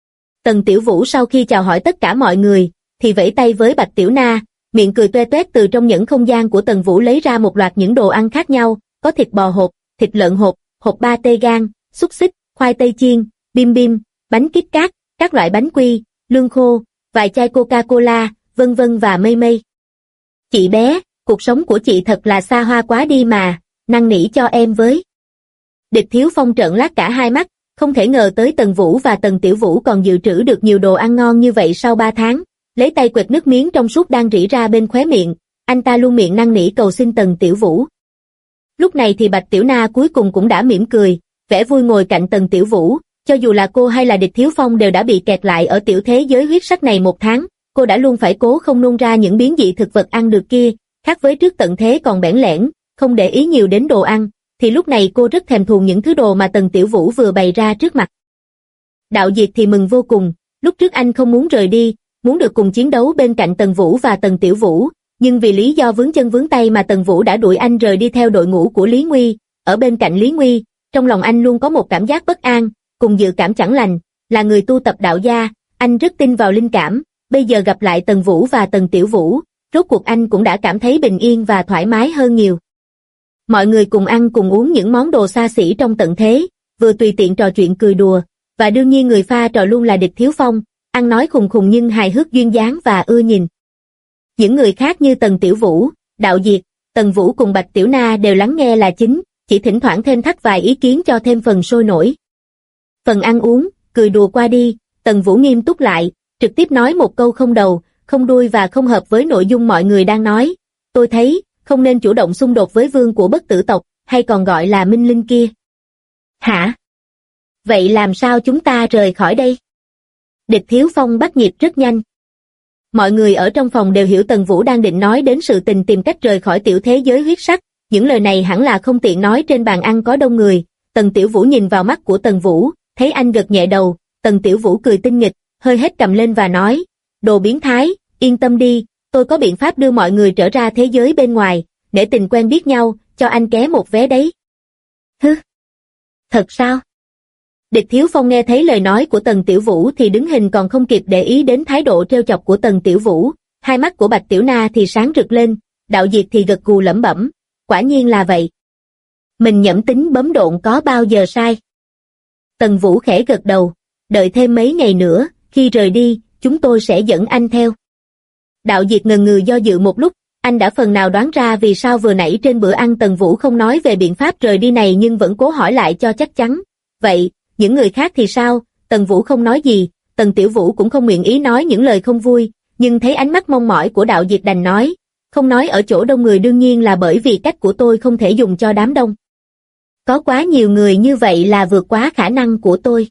Tần Tiểu Vũ sau khi chào hỏi tất cả mọi người, thì vẫy tay với Bạch Tiểu Na, miệng cười toe toét từ trong những không gian của Tần Vũ lấy ra một loạt những đồ ăn khác nhau, có thịt bò hộp, thịt lợn hộp, hộp ba tê gan, xúc xích, khoai tây chiên, bim bim, bánh Kit Kat, các loại bánh quy, lương khô, vài chai Coca-Cola, vân vân và mây mây. Chị bé, cuộc sống của chị thật là xa hoa quá đi mà, năn nỉ cho em với. Địch Thiếu Phong trợn lác cả hai mắt, không thể ngờ tới Tần Vũ và Tần Tiểu Vũ còn dự trữ được nhiều đồ ăn ngon như vậy sau 3 tháng, lấy tay quệt nước miếng trong suốt đang rỉ ra bên khóe miệng, anh ta luôn miệng năn nỉ cầu xin Tần Tiểu Vũ. Lúc này thì Bạch Tiểu Na cuối cùng cũng đã mỉm cười, vẻ vui ngồi cạnh Tần Tiểu Vũ, cho dù là cô hay là Địch Thiếu Phong đều đã bị kẹt lại ở tiểu thế giới huyết sắc này 1 tháng, cô đã luôn phải cố không nôn ra những biến dị thực vật ăn được kia, khác với trước tận thế còn bẽn lẽn, không để ý nhiều đến đồ ăn, thì lúc này cô rất thèm thuồng những thứ đồ mà Tần Tiểu Vũ vừa bày ra trước mặt. Đạo Diệt thì mừng vô cùng, lúc trước anh không muốn rời đi, muốn được cùng chiến đấu bên cạnh Tần Vũ và Tần Tiểu Vũ, nhưng vì lý do vướng chân vướng tay mà Tần Vũ đã đuổi anh rời đi theo đội ngũ của Lý Nguy, ở bên cạnh Lý Nguy, trong lòng anh luôn có một cảm giác bất an, cùng dự cảm chẳng lành, là người tu tập đạo gia, anh rất tin vào linh cảm, bây giờ gặp lại Tần Vũ và Tần Tiểu Vũ, rốt cuộc anh cũng đã cảm thấy bình yên và thoải mái hơn nhiều. Mọi người cùng ăn cùng uống những món đồ xa xỉ trong tận thế, vừa tùy tiện trò chuyện cười đùa, và đương nhiên người pha trò luôn là Địch Thiếu Phong, ăn nói khùng khùng nhưng hài hước duyên dáng và ưa nhìn. Những người khác như Tần Tiểu Vũ, Đạo Diệt, Tần Vũ cùng Bạch Tiểu Na đều lắng nghe là chính, chỉ thỉnh thoảng thêm thắt vài ý kiến cho thêm phần sôi nổi. Phần ăn uống, cười đùa qua đi, Tần Vũ nghiêm túc lại, trực tiếp nói một câu không đầu, không đuôi và không hợp với nội dung mọi người đang nói. Tôi thấy, không nên chủ động xung đột với vương của bất tử tộc, hay còn gọi là minh linh kia. Hả? Vậy làm sao chúng ta rời khỏi đây? Địch Thiếu Phong bắt nhịp rất nhanh. Mọi người ở trong phòng đều hiểu Tần Vũ đang định nói đến sự tình tìm cách rời khỏi tiểu thế giới huyết sắc, những lời này hẳn là không tiện nói trên bàn ăn có đông người. Tần Tiểu Vũ nhìn vào mắt của Tần Vũ, thấy anh gật nhẹ đầu, Tần Tiểu Vũ cười tinh nghịch, hơi hết cầm lên và nói, đồ biến thái, yên tâm đi, tôi có biện pháp đưa mọi người trở ra thế giới bên ngoài, để tình quen biết nhau, cho anh ké một vé đấy. Hứ? Thật sao? Địch Thiếu Phong nghe thấy lời nói của Tần Tiểu Vũ thì đứng hình còn không kịp để ý đến thái độ trêu chọc của Tần Tiểu Vũ, hai mắt của Bạch Tiểu Na thì sáng rực lên, Đạo Diệt thì gật gù lẩm bẩm, quả nhiên là vậy. Mình nhẩm tính bấm độn có bao giờ sai. Tần Vũ khẽ gật đầu, đợi thêm mấy ngày nữa, khi rời đi, chúng tôi sẽ dẫn anh theo. Đạo Diệt ngần ngừ do dự một lúc, anh đã phần nào đoán ra vì sao vừa nãy trên bữa ăn Tần Vũ không nói về biện pháp rời đi này nhưng vẫn cố hỏi lại cho chắc chắn. Vậy, những người khác thì sao? Tần Vũ không nói gì, Tần Tiểu Vũ cũng không nguyện ý nói những lời không vui, nhưng thấy ánh mắt mong mỏi của Đạo Diệt đành nói, không nói ở chỗ đông người đương nhiên là bởi vì cách của tôi không thể dùng cho đám đông. Có quá nhiều người như vậy là vượt quá khả năng của tôi.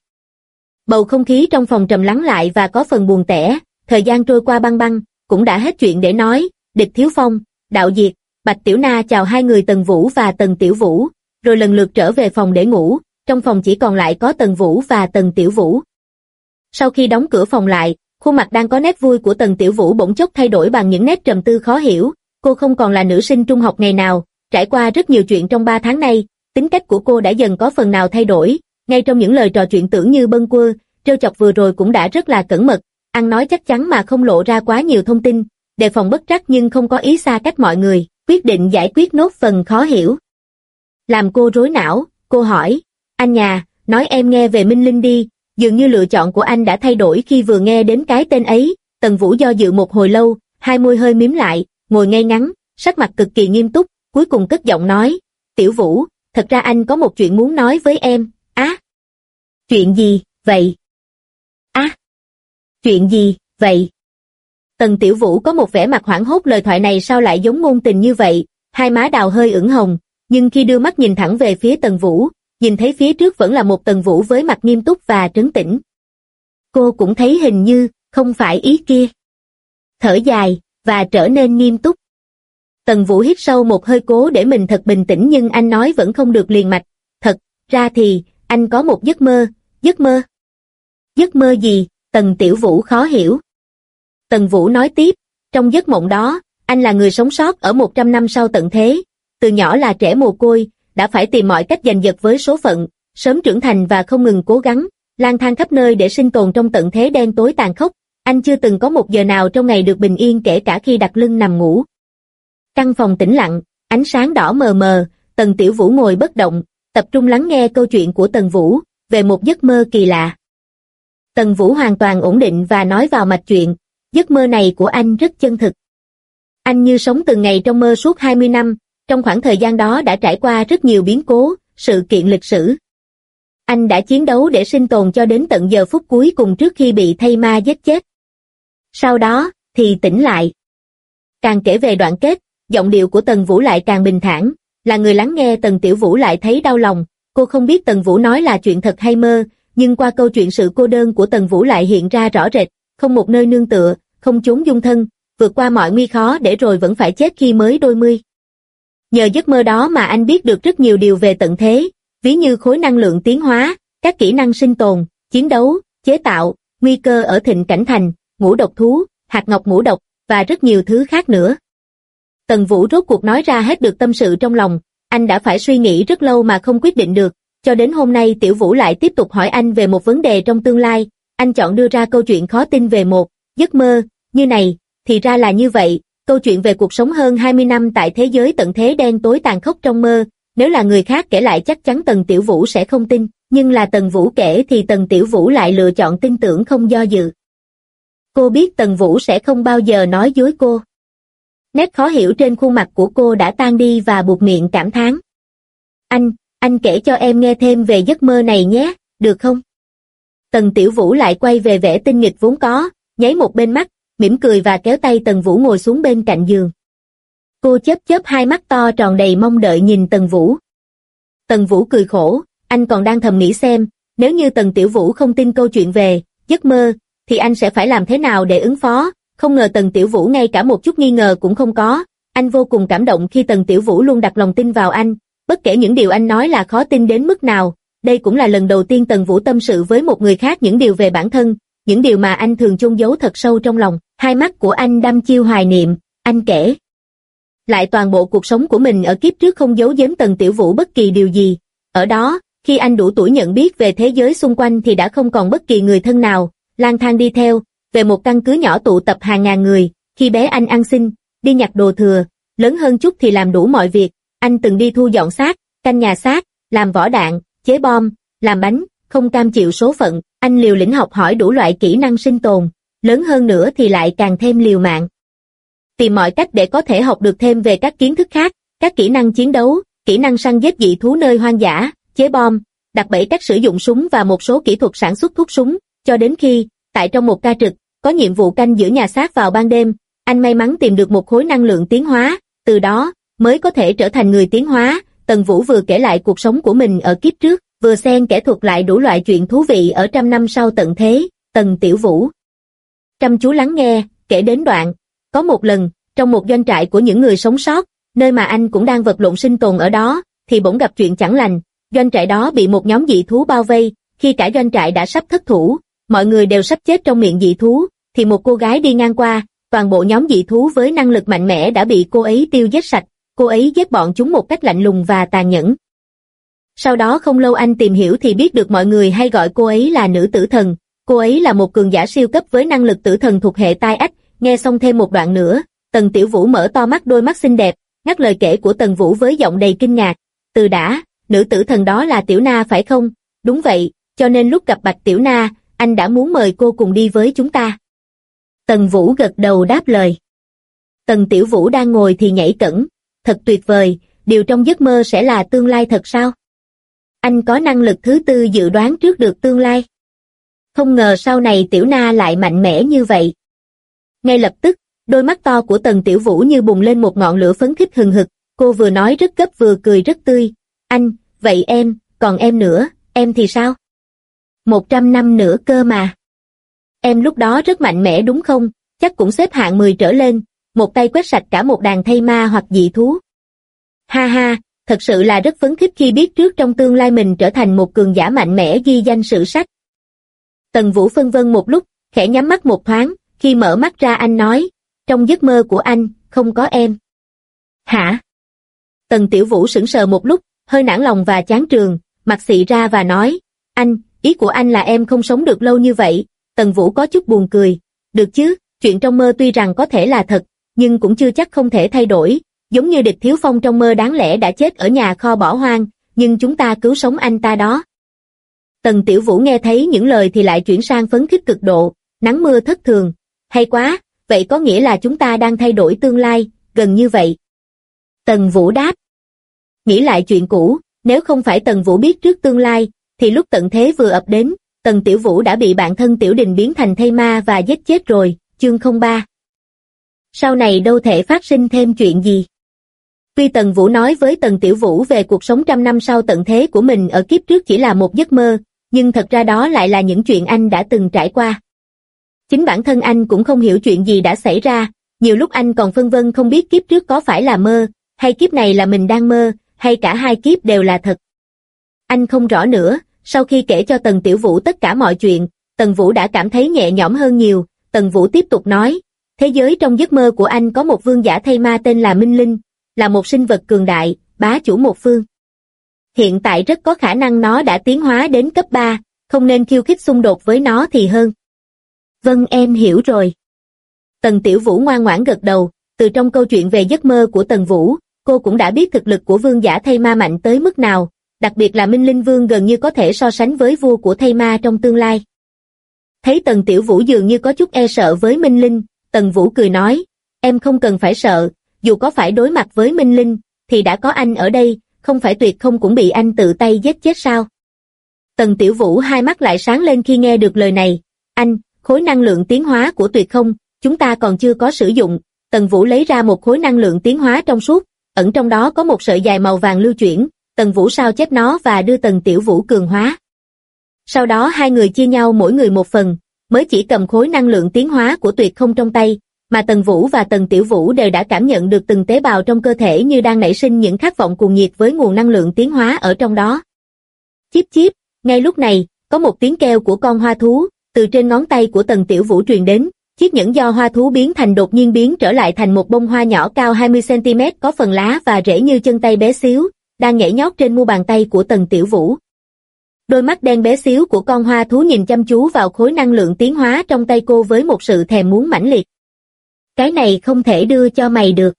Bầu không khí trong phòng trầm lắng lại và có phần buồn tẻ, thời gian trôi qua băng băng, cũng đã hết chuyện để nói. Địch Thiếu Phong, Đạo Diệt, Bạch Tiểu Na chào hai người Tần Vũ và Tần Tiểu Vũ, rồi lần lượt trở về phòng để ngủ, trong phòng chỉ còn lại có Tần Vũ và Tần Tiểu Vũ. Sau khi đóng cửa phòng lại, khuôn mặt đang có nét vui của Tần Tiểu Vũ bỗng chốc thay đổi bằng những nét trầm tư khó hiểu, cô không còn là nữ sinh trung học ngày nào, trải qua rất nhiều chuyện trong 3 tháng nay, tính cách của cô đã dần có phần nào thay đổi, ngay trong những lời trò chuyện tưởng như bâng quơ, trêu chọc vừa rồi cũng đã rất là cẩn mật, ăn nói chắc chắn mà không lộ ra quá nhiều thông tin, đề phòng bất trắc nhưng không có ý xa cách mọi người, quyết định giải quyết nốt phần khó hiểu. Làm cô rối não, cô hỏi, anh nhà, nói em nghe về Minh Linh đi, dường như lựa chọn của anh đã thay đổi khi vừa nghe đến cái tên ấy. Tần Vũ do dự một hồi lâu, hai môi hơi mím lại, ngồi ngay ngắn, sắc mặt cực kỳ nghiêm túc, cuối cùng cất giọng nói, Tiểu Vũ, thật ra anh có một chuyện muốn nói với em. Á, chuyện gì, vậy? Á, chuyện gì, vậy? Tần Tiểu Vũ có một vẻ mặt hoảng hốt, lời thoại này sao lại giống ngôn tình như vậy, hai má đào hơi ửng hồng, nhưng khi đưa mắt nhìn thẳng về phía Tần Vũ, nhìn thấy phía trước vẫn là một Tần Vũ với mặt nghiêm túc và trấn tĩnh. Cô cũng thấy hình như, không phải ý kia. Thở dài, và trở nên nghiêm túc. Tần Vũ hít sâu một hơi cố để mình thật bình tĩnh nhưng anh nói vẫn không được liền mạch. Thật ra thì, anh có một giấc mơ. Giấc mơ? Giấc mơ gì? Tần Tiểu Vũ khó hiểu. Tần Vũ nói tiếp, trong giấc mộng đó, anh là người sống sót ở 100 năm sau tận thế. Từ nhỏ là trẻ mồ côi, đã phải tìm mọi cách giành giật với số phận, sớm trưởng thành và không ngừng cố gắng, lang thang khắp nơi để sinh tồn trong tận thế đen tối tàn khốc. Anh chưa từng có một giờ nào trong ngày được bình yên kể cả khi đặt lưng nằm ngủ. Căn phòng tĩnh lặng, ánh sáng đỏ mờ mờ, Tần Tiểu Vũ ngồi bất động, tập trung lắng nghe câu chuyện của Tần Vũ, về một giấc mơ kỳ lạ. Tần Vũ hoàn toàn ổn định và nói vào mạch chuyện, giấc mơ này của anh rất chân thực. Anh như sống từng ngày trong mơ suốt 20 năm, trong khoảng thời gian đó đã trải qua rất nhiều biến cố, sự kiện lịch sử. Anh đã chiến đấu để sinh tồn cho đến tận giờ phút cuối cùng trước khi bị thây ma giết chết. Sau đó, thì tỉnh lại. Càng kể về đoạn kết, giọng điệu của Tần Vũ lại càng bình thản, là người lắng nghe Tần Tiểu Vũ lại thấy đau lòng, cô không biết Tần Vũ nói là chuyện thật hay mơ, nhưng qua câu chuyện sự cô đơn của Tần Vũ lại hiện ra rõ rệt, không một nơi nương tựa, không chốn dung thân, vượt qua mọi nguy khó để rồi vẫn phải chết khi mới đôi mươi. Nhờ giấc mơ đó mà anh biết được rất nhiều điều về tận thế, ví như khối năng lượng tiến hóa, các kỹ năng sinh tồn, chiến đấu, chế tạo, nguy cơ ở thịnh cảnh thành, ngũ độc thú, hạt ngọc ngũ độc, và rất nhiều thứ khác nữa. Tần Vũ rốt cuộc nói ra hết được tâm sự trong lòng, anh đã phải suy nghĩ rất lâu mà không quyết định được, cho đến hôm nay Tiểu Vũ lại tiếp tục hỏi anh về một vấn đề trong tương lai, anh chọn đưa ra câu chuyện khó tin về một giấc mơ, như này, thì ra là như vậy, câu chuyện về cuộc sống hơn 20 năm tại thế giới tận thế đen tối tàn khốc trong mơ, nếu là người khác kể lại chắc chắn Tần Tiểu Vũ sẽ không tin, nhưng là Tần Vũ kể thì Tần Tiểu Vũ lại lựa chọn tin tưởng không do dự. Cô biết Tần Vũ sẽ không bao giờ nói dối cô. Nét khó hiểu trên khuôn mặt của cô đã tan đi và buột miệng cảm thán. Anh kể cho em nghe thêm về giấc mơ này nhé, được không? Tần Tiểu Vũ lại quay về vẻ tinh nghịch vốn có, nháy một bên mắt, mỉm cười và kéo tay Tần Vũ ngồi xuống bên cạnh giường. Cô chớp chớp hai mắt to tròn đầy mong đợi nhìn Tần Vũ. Tần Vũ cười khổ, anh còn đang thầm nghĩ xem, nếu như Tần Tiểu Vũ không tin câu chuyện về giấc mơ, thì anh sẽ phải làm thế nào để ứng phó, không ngờ Tần Tiểu Vũ ngay cả một chút nghi ngờ cũng không có. Anh vô cùng cảm động khi Tần Tiểu Vũ luôn đặt lòng tin vào anh, bất kể những điều anh nói là khó tin đến mức nào. Đây cũng là lần đầu tiên Tần Vũ tâm sự với một người khác những điều về bản thân, những điều mà anh thường chôn giấu thật sâu trong lòng. Hai mắt của anh đăm chiêu hoài niệm, anh kể lại toàn bộ cuộc sống của mình ở kiếp trước, không giấu giếm Tần Tiểu Vũ bất kỳ điều gì. Ở đó, khi anh đủ tuổi nhận biết về thế giới xung quanh thì đã không còn bất kỳ người thân nào lang thang đi theo, về một căn cứ nhỏ tụ tập hàng ngàn người. Khi bé anh ăn xin, đi nhặt đồ thừa, lớn hơn chút thì làm đủ mọi việc. Anh từng đi thu dọn xác, canh nhà xác, làm vỏ đạn, chế bom, làm bánh, không cam chịu số phận. Anh liều lĩnh học hỏi đủ loại kỹ năng sinh tồn, lớn hơn nữa thì lại càng thêm liều mạng, tìm mọi cách để có thể học được thêm về các kiến thức khác, các kỹ năng chiến đấu, kỹ năng săn giết dị thú nơi hoang dã, chế bom, đặt bẫy, cách sử dụng súng và một số kỹ thuật sản xuất thuốc súng, cho đến khi, tại trong một ca trực, có nhiệm vụ canh giữ nhà xác vào ban đêm, anh may mắn tìm được một khối năng lượng tiến hóa, từ đó mới có thể trở thành người tiến hóa. Tần Vũ vừa kể lại cuộc sống của mình ở kiếp trước, vừa xen kẽ thuật lại đủ loại chuyện thú vị ở trăm năm sau tận thế. Tần Tiểu Vũ chăm chú lắng nghe, kể đến đoạn, có một lần, trong một doanh trại của những người sống sót, nơi mà anh cũng đang vật lộn sinh tồn ở đó, thì bỗng gặp chuyện chẳng lành. Doanh trại đó bị một nhóm dị thú bao vây, khi cả doanh trại đã sắp thất thủ, mọi người đều sắp chết trong miệng dị thú, thì một cô gái đi ngang qua, toàn bộ nhóm dị thú với năng lực mạnh mẽ đã bị cô ấy tiêu giết sạch. Cô ấy giết bọn chúng một cách lạnh lùng và tàn nhẫn. Sau đó không lâu anh tìm hiểu thì biết được mọi người hay gọi cô ấy là nữ tử thần. Cô ấy là một cường giả siêu cấp với năng lực tử thần thuộc hệ tai ách. Nghe xong thêm một đoạn nữa, Tần Tiểu Vũ mở to mắt, đôi mắt xinh đẹp, ngắt lời kể của Tần Vũ với giọng đầy kinh ngạc. Từ đã, nữ tử thần đó là Tiểu Na phải không? Đúng vậy, cho nên lúc gặp Bạch Tiểu Na, anh đã muốn mời cô cùng đi với chúng ta. Tần Vũ gật đầu đáp lời. Tần Tiểu Vũ đang ngồi thì nhảy cẫng. Thật tuyệt vời, điều trong giấc mơ sẽ là tương lai thật sao? Anh có năng lực thứ tư dự đoán trước được tương lai. Không ngờ sau này Tiểu Na lại mạnh mẽ như vậy. Ngay lập tức, đôi mắt to của Tần Tiểu Vũ như bùng lên một ngọn lửa phấn khích hừng hực, cô vừa nói rất gấp vừa cười rất tươi. Anh, vậy em, còn em nữa, em thì sao? 100 năm nữa cơ mà. Em lúc đó rất mạnh mẽ đúng không? Chắc cũng xếp hạng 10 trở lên, một tay quét sạch cả một đàn thây ma hoặc dị thú. Ha ha, thật sự là rất phấn khích khi biết trước trong tương lai mình trở thành một cường giả mạnh mẽ ghi danh sử sách. Tần Vũ phân vân một lúc, khẽ nhắm mắt một thoáng, khi mở mắt ra anh nói, trong giấc mơ của anh, không có em. Hả? Tần Tiểu Vũ sững sờ một lúc, hơi nản lòng và chán trường, mặt xị ra và nói, anh, ý của anh là em không sống được lâu như vậy. Tần Vũ có chút buồn cười, được chứ, chuyện trong mơ tuy rằng có thể là thật, nhưng cũng chưa chắc không thể thay đổi, giống như Địch Thiếu Phong trong mơ đáng lẽ đã chết ở nhà kho bỏ hoang, nhưng chúng ta cứu sống anh ta đó. Tần Tiểu Vũ nghe thấy những lời thì lại chuyển sang phấn khích cực độ, nắng mưa thất thường, hay quá, vậy có nghĩa là chúng ta đang thay đổi tương lai, gần như vậy. Tần Vũ đáp, nghĩ lại chuyện cũ, nếu không phải Tần Vũ biết trước tương lai, thì lúc tận thế vừa ập đến, Tần Tiểu Vũ đã bị bạn thân Tiểu Đình biến thành thây ma và giết chết rồi. Chương 03. Sau này đâu thể phát sinh thêm chuyện gì. Tuy Tần Vũ nói với Tần Tiểu Vũ về cuộc sống trăm năm sau tận thế của mình ở kiếp trước chỉ là một giấc mơ, nhưng thật ra đó lại là những chuyện anh đã từng trải qua. Chính bản thân anh cũng không hiểu chuyện gì đã xảy ra, nhiều lúc anh còn phân vân không biết kiếp trước có phải là mơ, hay kiếp này là mình đang mơ, hay cả hai kiếp đều là thật. Anh không rõ nữa, sau khi kể cho Tần Tiểu Vũ tất cả mọi chuyện, Tần Vũ đã cảm thấy nhẹ nhõm hơn nhiều. Tần Vũ tiếp tục nói, thế giới trong giấc mơ của anh có một vương giả thây ma tên là Minh Linh, là một sinh vật cường đại, bá chủ một phương. Hiện tại rất có khả năng nó đã tiến hóa đến cấp 3, không nên khiêu khích xung đột với nó thì hơn. Vâng, em hiểu rồi. Tần Tiểu Vũ ngoan ngoãn gật đầu, từ trong câu chuyện về giấc mơ của Tần Vũ, cô cũng đã biết thực lực của vương giả thây ma mạnh tới mức nào, đặc biệt là Minh Linh Vương gần như có thể so sánh với vua của thây ma trong tương lai. Thấy Tần Tiểu Vũ dường như có chút e sợ với Minh Linh, Tần Vũ cười nói, em không cần phải sợ, dù có phải đối mặt với Minh Linh, thì đã có anh ở đây, không phải Tuyệt Không cũng bị anh tự tay giết chết sao? Tần Tiểu Vũ hai mắt lại sáng lên khi nghe được lời này. Anh, khối năng lượng tiến hóa của Tuyệt Không, chúng ta còn chưa có sử dụng. Tần Vũ lấy ra một khối năng lượng tiến hóa trong suốt, ẩn trong đó có một sợi dài màu vàng lưu chuyển. Tần Vũ sao chép nó và đưa Tần Tiểu Vũ cường hóa. Sau đó hai người chia nhau mỗi người một phần, mới chỉ cầm khối năng lượng tiến hóa của Tuyệt Không trong tay, mà Tần Vũ và Tần Tiểu Vũ đều đã cảm nhận được từng tế bào trong cơ thể như đang nảy sinh những khát vọng cuồng nhiệt với nguồn năng lượng tiến hóa ở trong đó. Chíp chíp, ngay lúc này, có một tiếng kêu của con hoa thú, từ trên ngón tay của Tần Tiểu Vũ truyền đến, chiếc nhẫn do hoa thú biến thành đột nhiên biến trở lại thành một bông hoa nhỏ cao 20cm có phần lá và rễ như chân tay bé xíu, đang nhảy nhót trên mu bàn tay của Tần Tiểu Vũ. Đôi mắt đen bé xíu của con hoa thú nhìn chăm chú vào khối năng lượng tiến hóa trong tay cô với một sự thèm muốn mãnh liệt. Cái này không thể đưa cho mày được.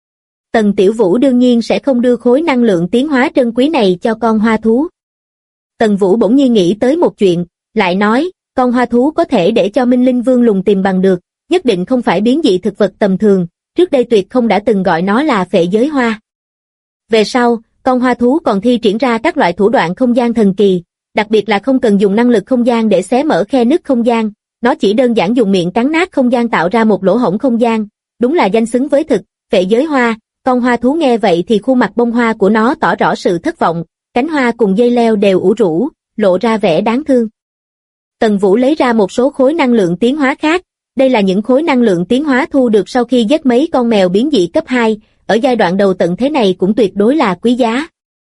Tần Tiểu Vũ đương nhiên sẽ không đưa khối năng lượng tiến hóa trân quý này cho con hoa thú. Tần Vũ bỗng nhiên nghĩ tới một chuyện, lại nói, con hoa thú có thể để cho Minh Linh Vương lùng tìm bằng được, nhất định không phải biến dị thực vật tầm thường, trước đây Tuyệt Không đã từng gọi nó là phệ giới hoa. Về sau, con hoa thú còn thi triển ra các loại thủ đoạn không gian thần kỳ, đặc biệt là không cần dùng năng lực không gian để xé mở khe nứt không gian, nó chỉ đơn giản dùng miệng cắn nát không gian tạo ra một lỗ hổng không gian, đúng là danh xứng với thực, phệ giới hoa. Con hoa thú nghe vậy thì khuôn mặt bông hoa của nó tỏ rõ sự thất vọng, cánh hoa cùng dây leo đều ủ rũ, lộ ra vẻ đáng thương. Tần Vũ lấy ra một số khối năng lượng tiến hóa khác, đây là những khối năng lượng tiến hóa thu được sau khi giết mấy con mèo biến dị cấp 2, ở giai đoạn đầu tận thế này cũng tuyệt đối là quý giá.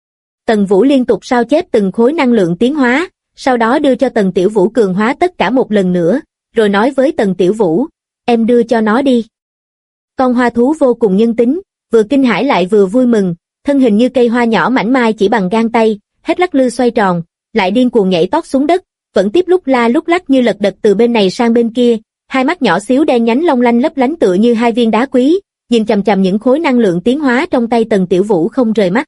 Tần Vũ liên tục sao chép từng khối năng lượng tiến hóa, sau đó đưa cho Tần Tiểu Vũ cường hóa tất cả một lần nữa, rồi nói với Tần Tiểu Vũ, em đưa cho nó đi. Con hoa thú vô cùng nhân tính, vừa kinh hãi lại vừa vui mừng, thân hình như cây hoa nhỏ mảnh mai chỉ bằng gang tay, hết lắc lư xoay tròn, lại điên cuồng nhảy tót xuống đất, vẫn tiếp lúc la lúc lắc như lật đật từ bên này sang bên kia, hai mắt nhỏ xíu đen nhánh long lanh lấp lánh tựa như hai viên đá quý, nhìn chằm chằm những khối năng lượng tiến hóa trong tay Tần Tiểu Vũ không rời mắt.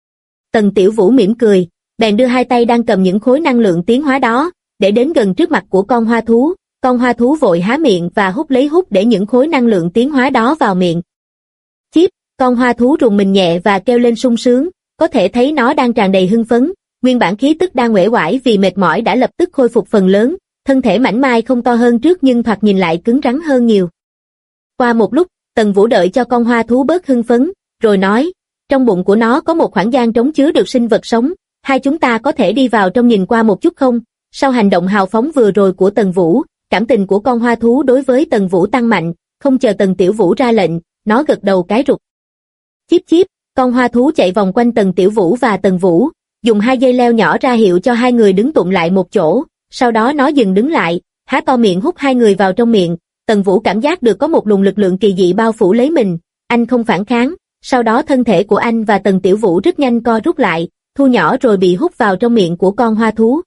Tần Tiểu Vũ mỉm cười, bèn đưa hai tay đang cầm những khối năng lượng tiến hóa đó, để đến gần trước mặt của con hoa thú vội há miệng và hút để những khối năng lượng tiến hóa đó vào miệng. Chíp, con hoa thú rùng mình nhẹ và kêu lên sung sướng, có thể thấy nó đang tràn đầy hưng phấn, nguyên bản khí tức đang uể oải vì mệt mỏi đã lập tức khôi phục phần lớn, thân thể mảnh mai không to hơn trước nhưng thoạt nhìn lại cứng rắn hơn nhiều. Qua một lúc, Tần Vũ đợi cho con hoa thú bớt hưng phấn, rồi nói, trong bụng của nó có một khoảng gian trống chứa được sinh vật sống, hai chúng ta có thể đi vào trong nhìn qua một chút không? Sau hành động hào phóng vừa rồi của Tần Vũ, cảm tình của con hoa thú đối với Tần Vũ tăng mạnh, không chờ Tần Tiểu Vũ ra lệnh, nó gật đầu cái rụt. Chíp chíp, con hoa thú chạy vòng quanh Tần Tiểu Vũ và Tần Vũ, dùng hai dây leo nhỏ ra hiệu cho hai người đứng tụm lại một chỗ, sau đó nó dừng đứng lại, há to miệng hút hai người vào trong miệng. Tần Vũ cảm giác được có một luồng lực lượng kỳ dị bao phủ lấy mình, anh không phản kháng, sau đó thân thể của anh và Tần Tiểu Vũ rất nhanh co rút lại, thu nhỏ rồi bị hút vào trong miệng của con hoa thú.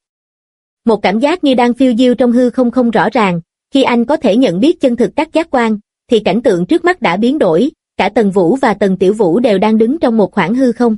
Một cảm giác như đang phiêu diêu trong hư không rõ ràng, khi anh có thể nhận biết chân thực các giác quan, thì cảnh tượng trước mắt đã biến đổi, cả Tần Vũ và Tần Tiểu Vũ đều đang đứng trong một khoảng hư không.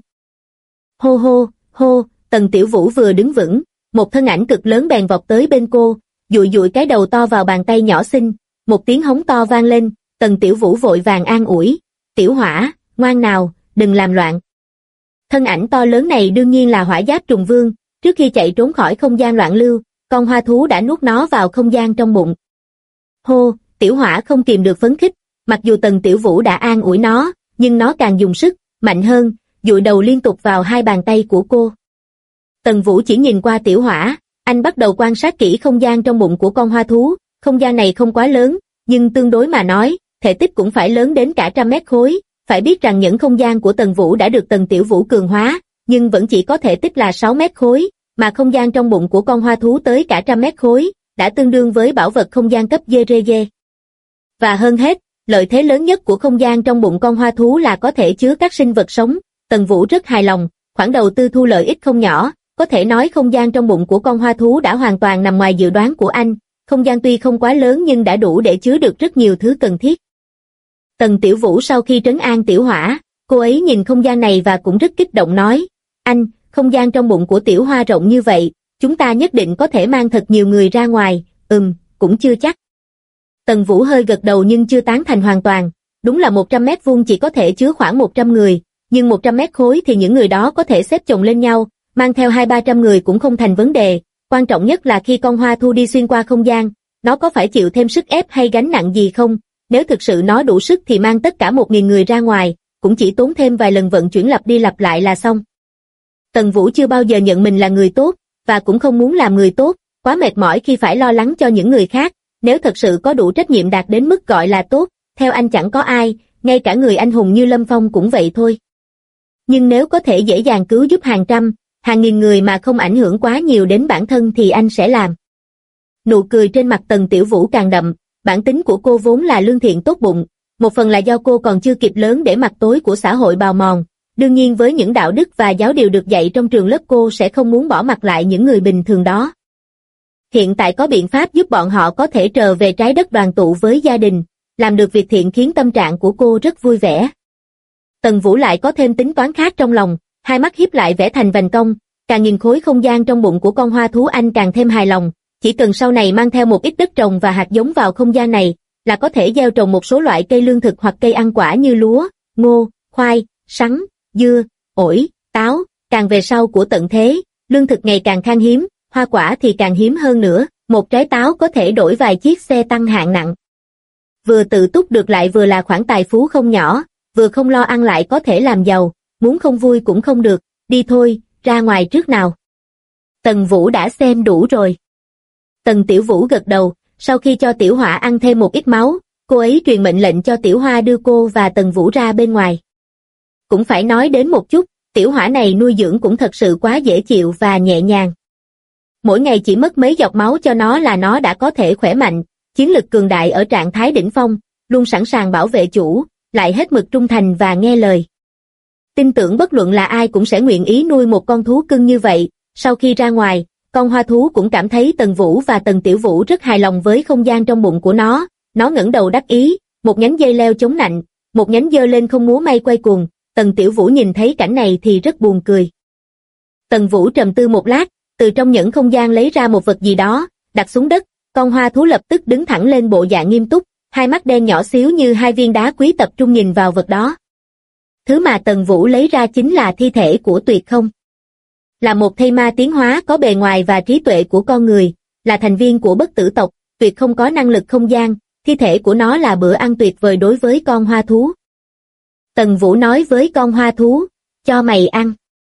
Hô hô, hô, Tần Tiểu Vũ vừa đứng vững, một thân ảnh cực lớn bèn vọt tới bên cô, dụi dụi cái đầu to vào bàn tay nhỏ xinh, một tiếng hống to vang lên, Tần Tiểu Vũ vội vàng an ủi, Tiểu Hỏa, ngoan nào, đừng làm loạn. Thân ảnh to lớn này đương nhiên là Hỏa Giáp Trùng Vương, trước khi chạy trốn khỏi không gian loạn lưu, con hoa thú đã nuốt nó vào không gian trong bụng. Hô, Tiểu Hỏa không kìm được phấn khích, mặc dù Tần Tiểu Vũ đã an ủi nó, nhưng nó càng dùng sức, mạnh hơn, dụi đầu liên tục vào hai bàn tay của cô. Tần Vũ chỉ nhìn qua Tiểu Hỏa, anh bắt đầu quan sát kỹ không gian trong bụng của con hoa thú, không gian này không quá lớn, nhưng tương đối mà nói, thể tích cũng phải lớn đến cả 100 mét khối, phải biết rằng những không gian của Tần Vũ đã được Tần Tiểu Vũ cường hóa, nhưng vẫn chỉ có thể tích là 6 mét khối, mà không gian trong bụng của con hoa thú tới cả 100 mét khối, đã tương đương với bảo vật không gian cấp GRG. Và hơn hết, lợi thế lớn nhất của không gian trong bụng con hoa thú là có thể chứa các sinh vật sống. Tần Vũ rất hài lòng, khoản đầu tư thu lợi ích không nhỏ, có thể nói không gian trong bụng của con hoa thú đã hoàn toàn nằm ngoài dự đoán của anh, không gian tuy không quá lớn nhưng đã đủ để chứa được rất nhiều thứ cần thiết. Tần Tiểu Vũ sau khi trấn an Tiểu Hỏa, cô ấy nhìn không gian này và cũng rất kích động nói, anh, không gian trong bụng của Tiểu Hoa rộng như vậy, chúng ta nhất định có thể mang thật nhiều người ra ngoài, cũng chưa chắc. Tần Vũ hơi gật đầu nhưng chưa tán thành hoàn toàn, đúng là 100 mét vuông chỉ có thể chứa khoảng 100 người, nhưng 100 mét khối thì những người đó có thể xếp chồng lên nhau, mang theo 200-300 người cũng không thành vấn đề, quan trọng nhất là khi con Hoa Thu đi xuyên qua không gian, nó có phải chịu thêm sức ép hay gánh nặng gì không, nếu thực sự nó đủ sức thì mang tất cả 1.000 người ra ngoài, cũng chỉ tốn thêm vài lần vận chuyển lặp đi lặp lại là xong. Tần Vũ chưa bao giờ nhận mình là người tốt, và cũng không muốn làm người tốt, quá mệt mỏi khi phải lo lắng cho những người khác, nếu thật sự có đủ trách nhiệm đạt đến mức gọi là tốt, theo anh chẳng có ai, ngay cả người anh hùng như Lâm Phong cũng vậy thôi. Nhưng nếu có thể dễ dàng cứu giúp hàng trăm, hàng nghìn người mà không ảnh hưởng quá nhiều đến bản thân thì anh sẽ làm. Nụ cười trên mặt Tần Tiểu Vũ càng đậm, bản tính của cô vốn là lương thiện tốt bụng, một phần là do cô còn chưa kịp lớn để mặt tối của xã hội bào mòn, đương nhiên với những đạo đức và giáo điều được dạy trong trường lớp cô sẽ không muốn bỏ mặc lại những người bình thường đó. Hiện tại có biện pháp giúp bọn họ có thể trở về trái đất đoàn tụ với gia đình, làm được việc thiện khiến tâm trạng của cô rất vui vẻ. Tần Vũ lại có thêm tính toán khác trong lòng, hai mắt híp lại vẽ thành vành cong, càng nhìn khối không gian trong bụng của con Hoa Thú anh càng thêm hài lòng, chỉ cần sau này mang theo một ít đất trồng và hạt giống vào không gian này, là có thể gieo trồng một số loại cây lương thực hoặc cây ăn quả như lúa, ngô, khoai, sắn, dưa, ổi, táo, càng về sau của tận thế, lương thực ngày càng khan hiếm, hoa quả thì càng hiếm hơn nữa, một trái táo có thể đổi vài chiếc xe tăng hạng nặng. Vừa tự túc được lại vừa là khoản tài phú không nhỏ, vừa không lo ăn lại có thể làm giàu, muốn không vui cũng không được, đi thôi, ra ngoài trước nào. Tần Vũ đã xem đủ rồi. Tần Tiểu Vũ gật đầu, sau khi cho Tiểu Hỏa ăn thêm một ít máu, cô ấy truyền mệnh lệnh cho Tiểu Hoa đưa cô và Tần Vũ ra bên ngoài. Cũng phải nói đến một chút, Tiểu Hỏa này nuôi dưỡng cũng thật sự quá dễ chịu và nhẹ nhàng. Mỗi ngày chỉ mất mấy giọt máu cho nó là nó đã có thể khỏe mạnh, chiến lực cường đại ở trạng thái đỉnh phong, luôn sẵn sàng bảo vệ chủ, lại hết mực trung thành và nghe lời. Tin tưởng bất luận là ai cũng sẽ nguyện ý nuôi một con thú cưng như vậy. Sau khi ra ngoài, con Hoa Thú cũng cảm thấy Tần Vũ và Tần Tiểu Vũ rất hài lòng với không gian trong bụng của nó ngẩng đầu đắc ý, một nhánh dây leo chống nạnh, một nhánh giơ lên không múa may quay cuồng. Tần Tiểu Vũ nhìn thấy cảnh này thì rất buồn cười. Tần Vũ trầm tư một lát, từ trong nhẫn không gian lấy ra một vật gì đó, đặt xuống đất, con Hoa Thú lập tức đứng thẳng lên bộ dạng nghiêm túc, hai mắt đen nhỏ xíu như hai viên đá quý tập trung nhìn vào vật đó. Thứ mà Tần Vũ lấy ra chính là thi thể của Tuyệt Không. Là một thây ma tiến hóa có bề ngoài và trí tuệ của con người, là thành viên của bất tử tộc, Tuyệt không có năng lực không gian, thi thể của nó là bữa ăn tuyệt vời đối với con Hoa Thú. Tần Vũ nói với con Hoa Thú, cho mày ăn.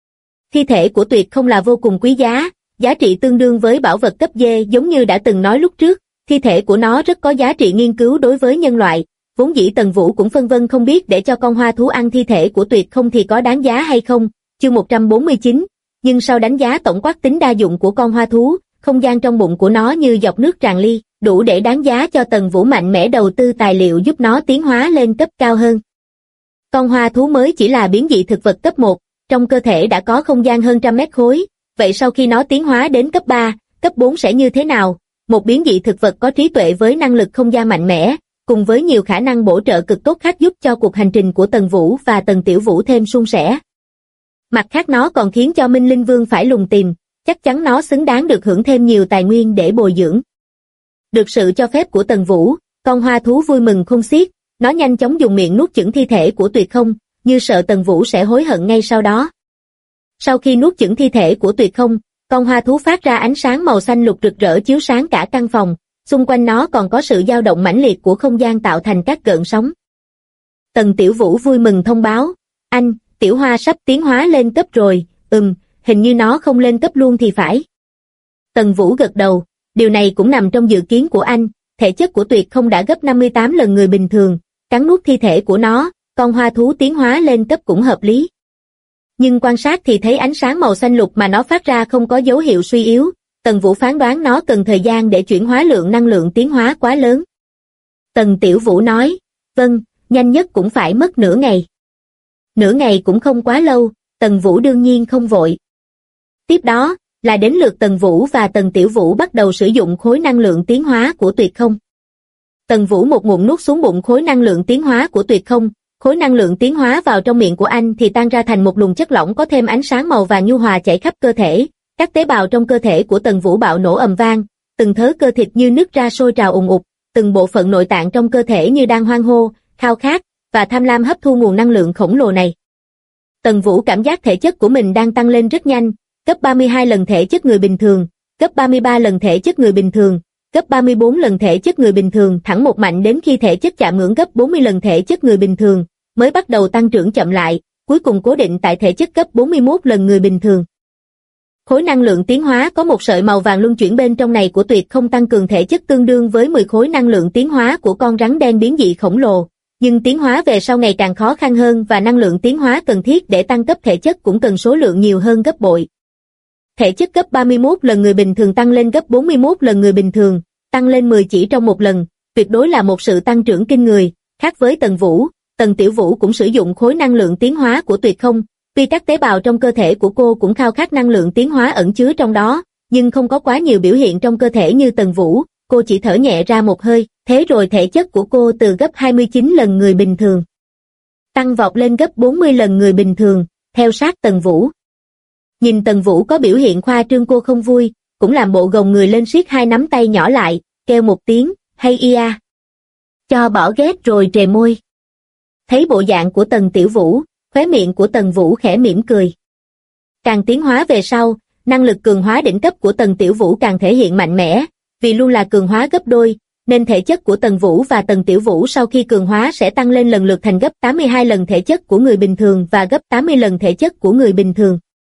Thi thể của Tuyệt không là vô cùng quý giá, giá trị tương đương với bảo vật cấp D, giống như đã từng nói lúc trước, thi thể của nó rất có giá trị nghiên cứu đối với nhân loại, vốn dĩ Tần Vũ cũng phân vân không biết để cho con Hoa Thú ăn thi thể của Tuyệt không thì có đáng giá hay không, chương 149, nhưng sau đánh giá tổng quát tính đa dụng của con Hoa Thú, không gian trong bụng của nó như giọt nước tràn ly, đủ để đáng giá cho Tần Vũ mạnh mẽ đầu tư tài liệu giúp nó tiến hóa lên cấp cao hơn. Con Hoa Thú mới chỉ là biến dị thực vật cấp 1, trong cơ thể đã có không gian hơn 100 mét khối, vậy sau khi nó tiến hóa đến cấp 3, cấp 4 sẽ như thế nào? Một biến dị thực vật có trí tuệ với năng lực không gian mạnh mẽ, cùng với nhiều khả năng bổ trợ cực tốt khác giúp cho cuộc hành trình của Tần Vũ và Tần Tiểu Vũ thêm suôn sẻ. Mặt khác nó còn khiến cho Minh Linh Vương phải lùng tìm, chắc chắn nó xứng đáng được hưởng thêm nhiều tài nguyên để bồi dưỡng. Được sự cho phép của Tần Vũ, con Hoa Thú vui mừng không xiết, nó nhanh chóng dùng miệng nuốt chửng thi thể của Tuyệt không, như sợ Tần Vũ sẽ hối hận ngay sau đó. Sau khi nuốt chửng thi thể của Tuyệt không, con Hoa Thú phát ra ánh sáng màu xanh lục rực rỡ chiếu sáng cả căn phòng, xung quanh nó còn có sự dao động mãnh liệt của không gian tạo thành các gợn sóng. Tần Tiểu Vũ vui mừng thông báo, anh, Tiểu Hoa sắp tiến hóa lên cấp rồi, hình như nó không lên cấp luôn thì phải. Tần Vũ gật đầu, điều này cũng nằm trong dự kiến của anh, thể chất của Tuyệt không đã gấp 58 lần người bình thường, cắn nuốt thi thể của nó, con Hoa Thú tiến hóa lên cấp cũng hợp lý. Nhưng quan sát thì thấy ánh sáng màu xanh lục mà nó phát ra không có dấu hiệu suy yếu, Tần Vũ phán đoán nó cần thời gian để chuyển hóa lượng năng lượng tiến hóa quá lớn. Tần Tiểu Vũ nói, vâng, nhanh nhất cũng phải mất nửa ngày. Nửa ngày cũng không quá lâu, Tần Vũ đương nhiên không vội. Tiếp đó, là đến lượt Tần Vũ và Tần Tiểu Vũ bắt đầu sử dụng khối năng lượng tiến hóa của Tuyệt không. Tần Vũ một ngụm nuốt xuống bụng khối năng lượng tiến hóa của Tuyệt không, khối năng lượng tiến hóa vào trong miệng của anh thì tan ra thành một luồng chất lỏng có thêm ánh sáng màu vàng nhu hòa chảy khắp cơ thể. Các tế bào trong cơ thể của Tần Vũ bạo nổ ầm vang, từng thớ cơ thịt như nứt ra sôi trào ùn ùn, từng bộ phận nội tạng trong cơ thể như đang hoan hô, khao khát và tham lam hấp thu nguồn năng lượng khổng lồ này. Tần Vũ cảm giác thể chất của mình đang tăng lên rất nhanh, gấp 32 lần thể chất người bình thường, gấp 33 lần thể chất người bình thường, gấp 34 lần thể chất người bình thường, thẳng một mạnh đến khi thể chất chạm ngưỡng gấp 40 lần thể chất người bình thường, mới bắt đầu tăng trưởng chậm lại, cuối cùng cố định tại thể chất gấp 41 lần người bình thường. Khối năng lượng tiến hóa có một sợi màu vàng luân chuyển bên trong này của tuyệt không tăng cường thể chất tương đương với 10 khối năng lượng tiến hóa của con rắn đen biến dị khổng lồ, nhưng tiến hóa về sau ngày càng khó khăn hơn và năng lượng tiến hóa cần thiết để tăng cấp thể chất cũng cần số lượng nhiều hơn gấp bội. Thể chất gấp 31 lần người bình thường tăng lên gấp 41 lần người bình thường, tăng lên 10 chỉ trong một lần, tuyệt đối là một sự tăng trưởng kinh người, khác với Tần Vũ. Tần Tiểu Vũ cũng sử dụng khối năng lượng tiến hóa của tuyệt không, tuy các tế bào trong cơ thể của cô cũng khao khát năng lượng tiến hóa ẩn chứa trong đó, nhưng không có quá nhiều biểu hiện trong cơ thể như Tần Vũ, cô chỉ thở nhẹ ra một hơi, thế rồi thể chất của cô từ gấp 29 lần người bình thường tăng vọt lên gấp 40 lần người bình thường, theo sát Tần Vũ. Nhìn Tần Vũ có biểu hiện khoa trương cô không vui, cũng làm bộ gồng người lên siết hai nắm tay nhỏ lại, kêu một tiếng, hay ia. Cho bỏ ghét rồi trề môi. Thấy bộ dạng của Tần Tiểu Vũ, khóe miệng của Tần Vũ khẽ mỉm cười. Càng tiến hóa về sau, năng lực cường hóa đỉnh cấp của Tần Tiểu Vũ càng thể hiện mạnh mẽ, vì luôn là cường hóa gấp đôi, nên thể chất của Tần Vũ và Tần Tiểu Vũ sau khi cường hóa sẽ tăng lên lần lượt thành gấp 82 lần thể chất của người bình thường và gấp 80 lần thể chất của người bình thường.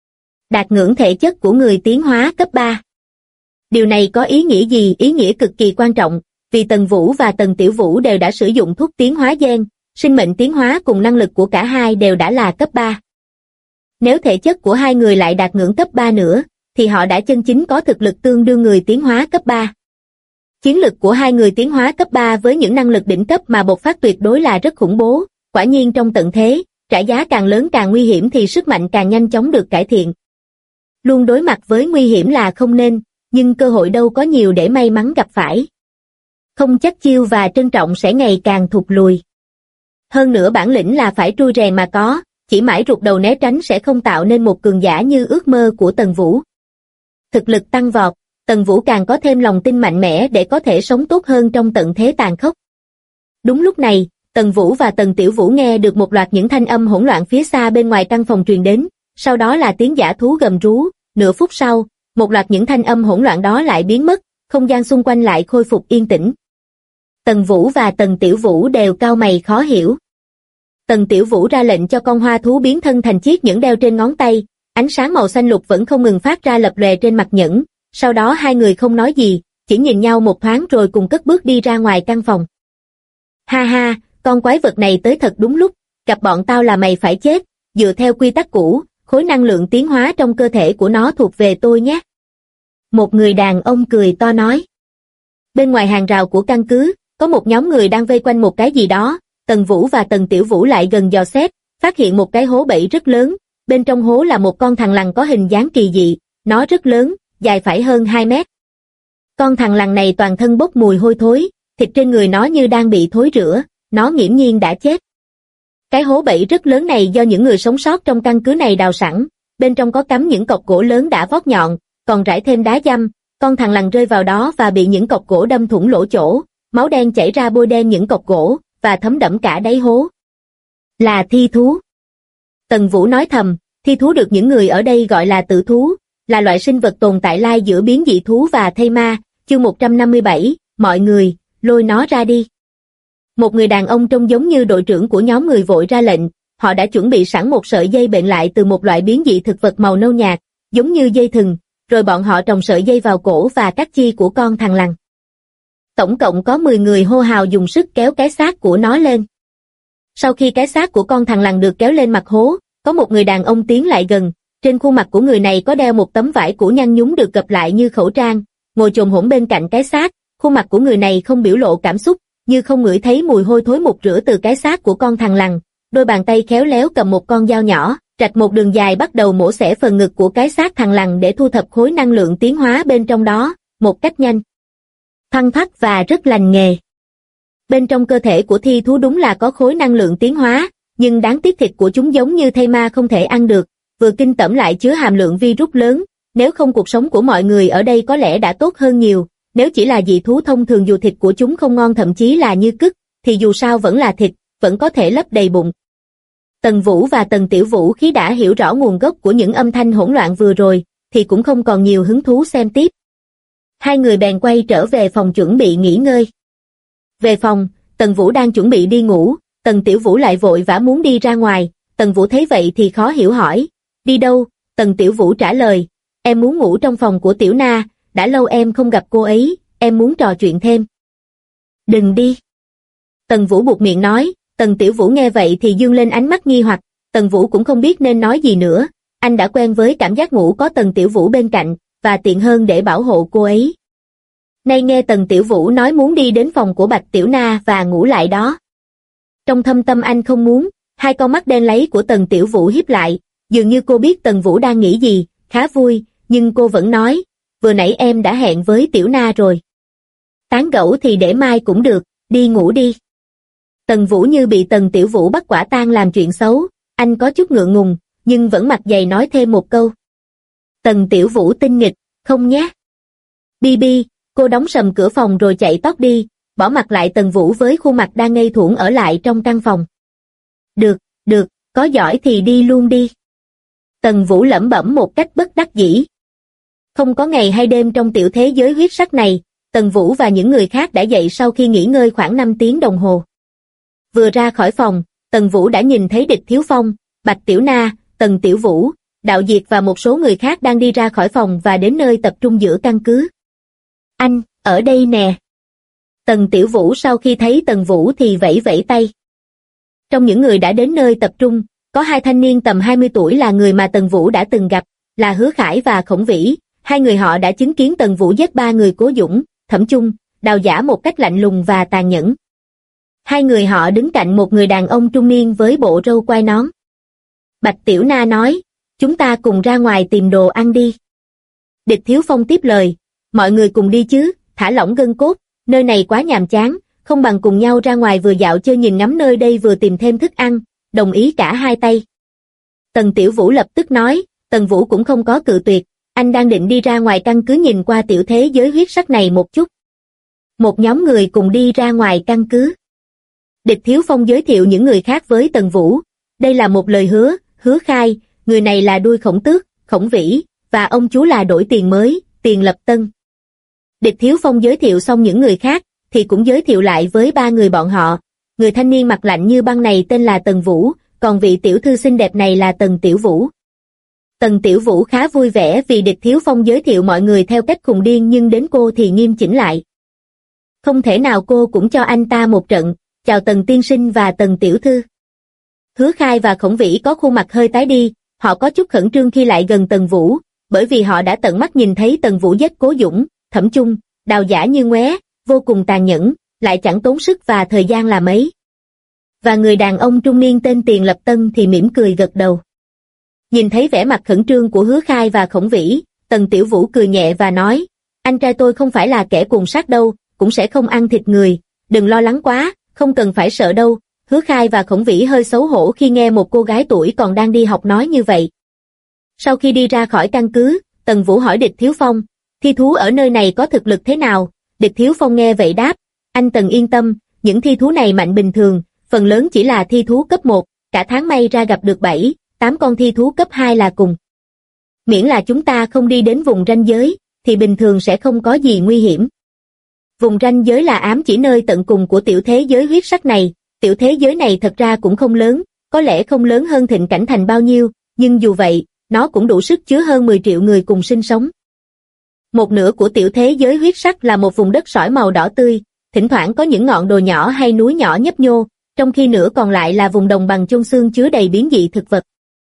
Đạt ngưỡng thể chất của người tiến hóa cấp 3. Điều này có ý nghĩa gì? Ý nghĩa cực kỳ quan trọng, vì Tần Vũ và Tần Tiểu Vũ đều đã sử dụng thuốc tiến hóa gen, sinh mệnh tiến hóa cùng năng lực của cả hai đều đã là cấp 3. Nếu thể chất của hai người lại đạt ngưỡng cấp 3 nữa, thì họ đã chân chính có thực lực tương đương người tiến hóa cấp 3. Chiến lực của hai người tiến hóa cấp 3 với những năng lực đỉnh cấp mà bộc phát tuyệt đối là rất khủng bố, quả nhiên trong tận thế, trả giá càng lớn càng nguy hiểm thì sức mạnh càng nhanh chóng được cải thiện. Luôn đối mặt với nguy hiểm là không nên, nhưng cơ hội đâu có nhiều để may mắn gặp phải. Không chắc chiêu và trân trọng sẽ ngày càng thụt lùi. Hơn nữa bản lĩnh là phải trui rèn mà có, chỉ mãi rụt đầu né tránh sẽ không tạo nên một cường giả như ước mơ của Tần Vũ. Thực lực tăng vọt, Tần Vũ càng có thêm lòng tin mạnh mẽ để có thể sống tốt hơn trong tận thế tàn khốc. Đúng lúc này, Tần Vũ và Tần Tiểu Vũ nghe được một loạt những thanh âm hỗn loạn phía xa bên ngoài căn phòng truyền đến, sau đó là tiếng dã thú gầm rú, nửa phút sau, một loạt những thanh âm hỗn loạn đó lại biến mất, không gian xung quanh lại khôi phục yên tĩnh. Tần Vũ và Tần Tiểu Vũ đều cau mày khó hiểu. Tần Tiểu Vũ ra lệnh cho con hoa thú biến thân thành chiếc nhẫn đeo trên ngón tay, ánh sáng màu xanh lục vẫn không ngừng phát ra lập lòe trên mặt nhẫn, sau đó hai người không nói gì, chỉ nhìn nhau một thoáng rồi cùng cất bước đi ra ngoài căn phòng. Ha ha, con quái vật này tới thật đúng lúc, gặp bọn tao là mày phải chết, dựa theo quy tắc cũ, khối năng lượng tiến hóa trong cơ thể của nó thuộc về tôi nhé. Một người đàn ông cười to nói. Bên ngoài hàng rào của căn cứ, có một nhóm người đang vây quanh một cái gì đó, Tần Vũ và Tần Tiểu Vũ lại gần dò xét, phát hiện một cái hố bẫy rất lớn, bên trong hố là một con thằn lằn có hình dáng kỳ dị, nó rất lớn, dài phải hơn 2 mét. Con thằn lằn này toàn thân bốc mùi hôi thối, thịt trên người nó như đang bị thối rữa, nó nghiễm nhiên đã chết. Cái hố bẫy rất lớn này do những người sống sót trong căn cứ này đào sẵn, bên trong có cắm những cọc gỗ lớn đã vót nhọn, còn rải thêm đá dăm, con thằn lằn rơi vào đó và bị những cọc gỗ đâm thủng lỗ chỗ, máu đen chảy ra bôi đen những cọc gỗ, và thấm đẫm cả đáy hố. Là thi thú. Tần Vũ nói thầm, thi thú được những người ở đây gọi là tử thú, là loại sinh vật tồn tại lai giữa biến dị thú và thây ma, chương 157, mọi người, lôi nó ra đi. Một người đàn ông trông giống như đội trưởng của nhóm người vội ra lệnh, họ đã chuẩn bị sẵn một sợi dây bệnh lại từ một loại biến dị thực vật màu nâu nhạt, giống như dây thừng, rồi bọn họ trồng sợi dây vào cổ và các chi của con thằn lằn. Tổng cộng có 10 người hô hào dùng sức kéo cái xác của nó lên. Sau khi cái xác của con thằn lằn được kéo lên mặt hố, có một người đàn ông tiến lại gần, trên khuôn mặt của người này có đeo một tấm vải cũ nhăn nhúm được gập lại như khẩu trang, ngồi chồm hổm bên cạnh cái xác, khuôn mặt của người này không biểu lộ cảm xúc, như không ngửi thấy mùi hôi thối mục rửa từ cái xác của con thằn lằn, đôi bàn tay khéo léo cầm một con dao nhỏ, rạch một đường dài bắt đầu mổ xẻ phần ngực của cái xác thằn lằn để thu thập khối năng lượng tiến hóa bên trong đó, một cách nhanh, thoăn thoắt và rất lành nghề. Bên trong cơ thể của thi thú đúng là có khối năng lượng tiến hóa, nhưng đáng tiếc thịt của chúng giống như thây ma không thể ăn được, vừa kinh tởm lại chứa hàm lượng virus lớn, nếu không cuộc sống của mọi người ở đây có lẽ đã tốt hơn nhiều, nếu chỉ là dị thú thông thường dù thịt của chúng không ngon thậm chí là như cứt, thì dù sao vẫn là thịt, vẫn có thể lấp đầy bụng. Tần Vũ và Tần Tiểu Vũ khi đã hiểu rõ nguồn gốc của những âm thanh hỗn loạn vừa rồi, thì cũng không còn nhiều hứng thú xem tiếp. Hai người bèn quay trở về phòng chuẩn bị nghỉ ngơi. Về phòng, Tần Vũ đang chuẩn bị đi ngủ, Tần Tiểu Vũ lại vội vã muốn đi ra ngoài, Tần Vũ thấy vậy thì khó hiểu hỏi, đi đâu? Tần Tiểu Vũ trả lời, em muốn ngủ trong phòng của Tiểu Na, đã lâu em không gặp cô ấy, em muốn trò chuyện thêm. Đừng đi. Tần Vũ buột miệng nói, Tần Tiểu Vũ nghe vậy thì dương lên ánh mắt nghi hoặc, Tần Vũ cũng không biết nên nói gì nữa, anh đã quen với cảm giác ngủ có Tần Tiểu Vũ bên cạnh, và tiện hơn để bảo hộ cô ấy. Nay nghe Tần Tiểu Vũ nói muốn đi đến phòng của Bạch Tiểu Na và ngủ lại đó. Trong thâm tâm anh không muốn, hai con mắt đen láy của Tần Tiểu Vũ híp lại, dường như cô biết Tần Vũ đang nghĩ gì, khá vui, nhưng cô vẫn nói, vừa nãy em đã hẹn với Tiểu Na rồi. Tán gẫu thì để mai cũng được, đi ngủ đi. Tần Vũ như bị Tần Tiểu Vũ bắt quả tang làm chuyện xấu, anh có chút ngượng ngùng, nhưng vẫn mặt dày nói thêm một câu. Tần Tiểu Vũ tinh nghịch, không nhé. Bi, cô đóng sầm cửa phòng rồi chạy tót đi, bỏ mặc lại Tần Vũ với khuôn mặt đang ngây thủng ở lại trong căn phòng. Được, có giỏi thì đi luôn đi. Tần Vũ lẩm bẩm một cách bất đắc dĩ. Không có ngày hay đêm trong tiểu thế giới huyết sắc này, Tần Vũ và những người khác đã dậy sau khi nghỉ ngơi khoảng 5 tiếng đồng hồ. Vừa ra khỏi phòng, Tần Vũ đã nhìn thấy Địch Thiếu Phong, Bạch Tiểu Na, Tần Tiểu Vũ, Đạo Diệt và một số người khác đang đi ra khỏi phòng và đến nơi tập trung giữa căn cứ. Anh, ở đây nè. Tần Tiểu Vũ sau khi thấy Tần Vũ thì vẫy vẫy tay. Trong những người đã đến nơi tập trung, có hai thanh niên tầm 20 tuổi là người mà Tần Vũ đã từng gặp, là Hứa Khải và Khổng Vĩ. Hai người họ đã chứng kiến Tần Vũ giết 3 người Cố Dũng, Thẩm Chung, Đào Giả một cách lạnh lùng và tàn nhẫn. Hai người họ đứng cạnh một người đàn ông trung niên với bộ râu quai nón. Bạch Tiểu Na nói, chúng ta cùng ra ngoài tìm đồ ăn đi. Địch Thiếu Phong tiếp lời, mọi người cùng đi chứ, thả lỏng gân cốt, nơi này quá nhàm chán, không bằng cùng nhau ra ngoài vừa dạo chơi nhìn ngắm nơi đây vừa tìm thêm thức ăn, đồng ý cả hai tay. Tần Tiểu Vũ lập tức nói, Tần Vũ cũng không có cự tuyệt, anh đang định đi ra ngoài căn cứ nhìn qua tiểu thế giới huyết sắc này một chút. Một nhóm người cùng đi ra ngoài căn cứ. Địch Thiếu Phong giới thiệu những người khác với Tần Vũ, đây là một lời hứa, Hứa Khai, người này là đuôi Khổng Tước, Khổng Vĩ, và ông chú là đổi tiền mới, Tiền Lập Tân. Địch Thiếu Phong giới thiệu xong những người khác, thì cũng giới thiệu lại với 3 người bọn họ. Người thanh niên mặt lạnh như băng này tên là Tần Vũ, còn vị tiểu thư xinh đẹp này là Tần Tiểu Vũ. Tần Tiểu Vũ khá vui vẻ vì Địch Thiếu Phong giới thiệu mọi người theo cách khùng điên, nhưng đến cô thì nghiêm chỉnh lại. Không thể nào cô cũng cho anh ta một trận, chào Tần tiên sinh và Tần tiểu thư. Hứa Khai và Khổng Vĩ có khuôn mặt hơi tái đi, họ có chút khẩn trương khi lại gần Tần Vũ, bởi vì họ đã tận mắt nhìn thấy Tần Vũ giết Cố Dũng, Thẩm Chung, Đào Giả như ngoé, vô cùng tàn nhẫn, lại chẳng tốn sức và thời gian là mấy. Và người đàn ông trung niên tên Tiền Lập Tân thì mỉm cười gật đầu. Nhìn thấy vẻ mặt khẩn trương của Hứa Khai và Khổng Vĩ, Tần Tiểu Vũ cười nhẹ và nói, anh trai tôi không phải là kẻ cuồng sát đâu, cũng sẽ không ăn thịt người, đừng lo lắng quá, không cần phải sợ đâu. Hứa Khai và Khổng Vĩ hơi xấu hổ khi nghe một cô gái tuổi còn đang đi học nói như vậy. Sau khi đi ra khỏi căn cứ, Tần Vũ hỏi Địch Thiếu Phong, thi thú ở nơi này có thực lực thế nào? Địch Thiếu Phong nghe vậy đáp, anh Tần yên tâm, những thi thú này mạnh bình thường, phần lớn chỉ là thi thú cấp 1, cả tháng may ra gặp được 7, 8 con thi thú cấp 2 là cùng. Miễn là chúng ta không đi đến vùng ranh giới, thì bình thường sẽ không có gì nguy hiểm. Vùng ranh giới là ám chỉ nơi tận cùng của tiểu thế giới huyết sắc này, tiểu thế giới này thật ra cũng không lớn, có lẽ không lớn hơn Thịnh Cảnh Thành bao nhiêu, nhưng dù vậy, nó cũng đủ sức chứa hơn 10 triệu người cùng sinh sống. Một nửa của tiểu thế giới huyết sắc là một vùng đất sỏi màu đỏ tươi, thỉnh thoảng có những ngọn đồi nhỏ hay núi nhỏ nhấp nhô, trong khi nửa còn lại là vùng đồng bằng chôn xương chứa đầy biến dị thực vật.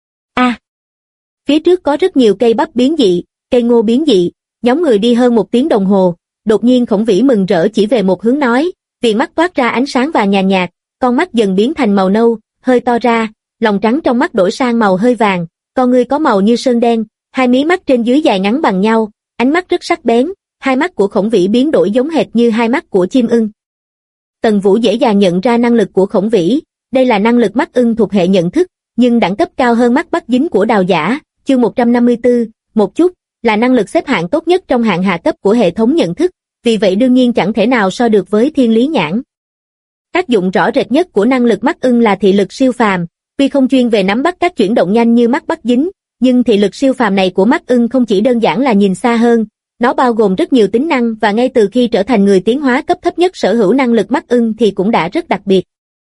Phía trước có rất nhiều cây bắp biến dị, cây ngô biến dị, nhóm người đi hơn 1 tiếng đồng hồ, đột nhiên Khổng Vĩ mừng rỡ chỉ về một hướng nói, viền mắt toát ra ánh sáng và nhàn nhạt, con mắt dần biến thành màu nâu, hơi to ra, lòng trắng trong mắt đổi sang màu hơi vàng, con ngươi có màu như sơn đen, hai mí mắt trên dưới dài ngắn bằng nhau, ánh mắt rất sắc bén, hai mắt của Khổng Vĩ biến đổi giống hệt như hai mắt của chim ưng. Tần Vũ dễ dàng nhận ra năng lực của Khổng Vĩ, đây là năng lực mắt ưng thuộc hệ nhận thức, nhưng đẳng cấp cao hơn mắt bắt dính của Đào Giả, chương 154, một chút, là năng lực xếp hạng tốt nhất trong hạng hạ cấp của hệ thống nhận thức, vì vậy đương nhiên chẳng thể nào so được với Thiên Lý Nhãn. Tác dụng rõ rệt nhất của năng lực mắt ưng là thị lực siêu phàm, tuy không chuyên về nắm bắt các chuyển động nhanh như mắt bắt dính, Nhưng thị lực siêu phàm này của mắt ưng không chỉ đơn giản là nhìn xa hơn, nó bao gồm rất nhiều tính năng và ngay từ khi trở thành người tiến hóa cấp thấp nhất sở hữu năng lực mắt ưng thì cũng đã rất đặc biệt.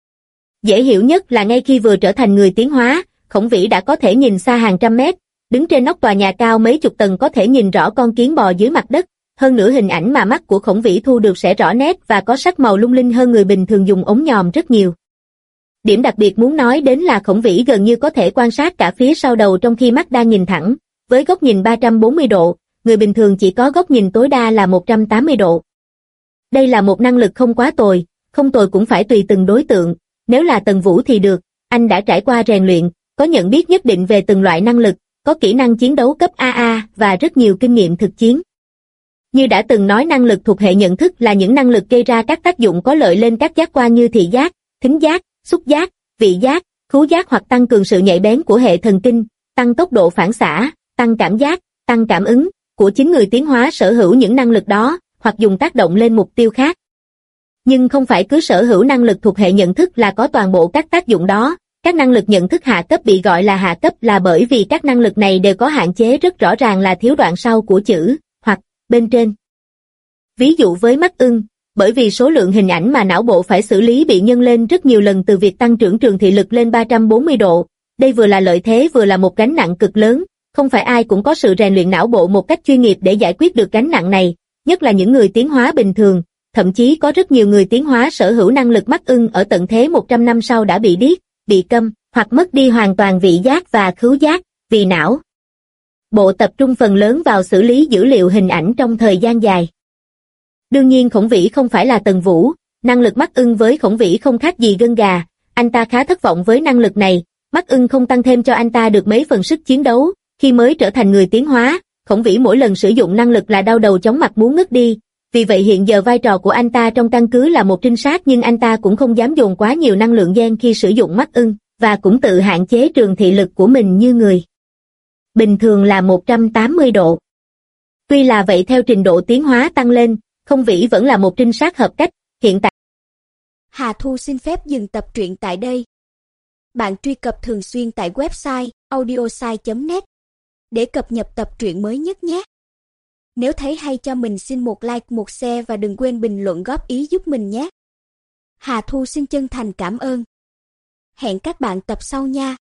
Dễ hiểu nhất là ngay khi vừa trở thành người tiến hóa, Khổng Vĩ đã có thể nhìn xa hàng trăm mét, đứng trên nóc tòa nhà cao mấy chục tầng có thể nhìn rõ con kiến bò dưới mặt đất, hơn nữa hình ảnh mà mắt của Khổng Vĩ thu được sẽ rõ nét và có sắc màu lung linh hơn người bình thường dùng ống nhòm rất nhiều. Điểm đặc biệt muốn nói đến là Khổng Vĩ gần như có thể quan sát cả phía sau đầu trong khi mắt đang nhìn thẳng, với góc nhìn 340 độ, người bình thường chỉ có góc nhìn tối đa là 180 độ. Đây là một năng lực không quá tồi, không tồi cũng phải tùy từng đối tượng, nếu là Tần Vũ thì được, anh đã trải qua rèn luyện, có nhận biết nhất định về từng loại năng lực, có kỹ năng chiến đấu cấp AA và rất nhiều kinh nghiệm thực chiến. Như đã từng nói, năng lực thuộc hệ nhận thức là những năng lực gây ra các tác dụng có lợi lên các giác quan như thị giác, thính giác, xúc giác, vị giác, khứu giác hoặc tăng cường sự nhạy bén của hệ thần kinh, tăng tốc độ phản xạ, tăng cảm giác, tăng cảm ứng của chính người tiến hóa sở hữu những năng lực đó, hoặc dùng tác động lên mục tiêu khác. Nhưng không phải cứ sở hữu năng lực thuộc hệ nhận thức là có toàn bộ các tác dụng đó. Các năng lực nhận thức hạ cấp bị gọi là hạ cấp là bởi vì các năng lực này đều có hạn chế rất rõ ràng là thiếu đoạn sau của chữ, hoặc, bên trên. Ví dụ với mắt ưng, bởi vì số lượng hình ảnh mà não bộ phải xử lý bị nhân lên rất nhiều lần từ việc tăng trưởng trường thị lực lên 340 độ, đây vừa là lợi thế vừa là một gánh nặng cực lớn, không phải ai cũng có sự rèn luyện não bộ một cách chuyên nghiệp để giải quyết được gánh nặng này, nhất là những người tiến hóa bình thường, thậm chí có rất nhiều người tiến hóa sở hữu năng lực mắt ưng ở tận thế 100 năm sau đã bị điếc, bị câm, hoặc mất đi hoàn toàn vị giác và khứu giác, vì não bộ tập trung phần lớn vào xử lý dữ liệu hình ảnh trong thời gian dài. Đương nhiên Khổng Vĩ không phải là Tần Vũ, năng lực mắt ưng với Khổng Vĩ không khác gì gân gà, anh ta khá thất vọng với năng lực này, mắt ưng không tăng thêm cho anh ta được mấy phần sức chiến đấu, khi mới trở thành người tiến hóa, Khổng Vĩ mỗi lần sử dụng năng lực là đau đầu chóng mặt muốn ngất đi, vì vậy hiện giờ vai trò của anh ta trong căn cứ là một trinh sát nhưng anh ta cũng không dám dồn quá nhiều năng lượng gen khi sử dụng mắt ưng, và cũng tự hạn chế trường thị lực của mình như người bình thường là 180 độ. Tuy là vậy theo trình độ tiến hóa tăng lên, Khổng Vĩ vẫn là một trinh sát hợp cách, hiện tại. Hà Thu xin phép dừng tập truyện tại đây. Bạn truy cập thường xuyên tại website audiosai.net để cập nhật tập truyện mới nhất nhé. Nếu thấy hay cho mình xin một like, một share và đừng quên bình luận góp ý giúp mình nhé. Hà Thu xin chân thành cảm ơn. Hẹn các bạn tập sau nha.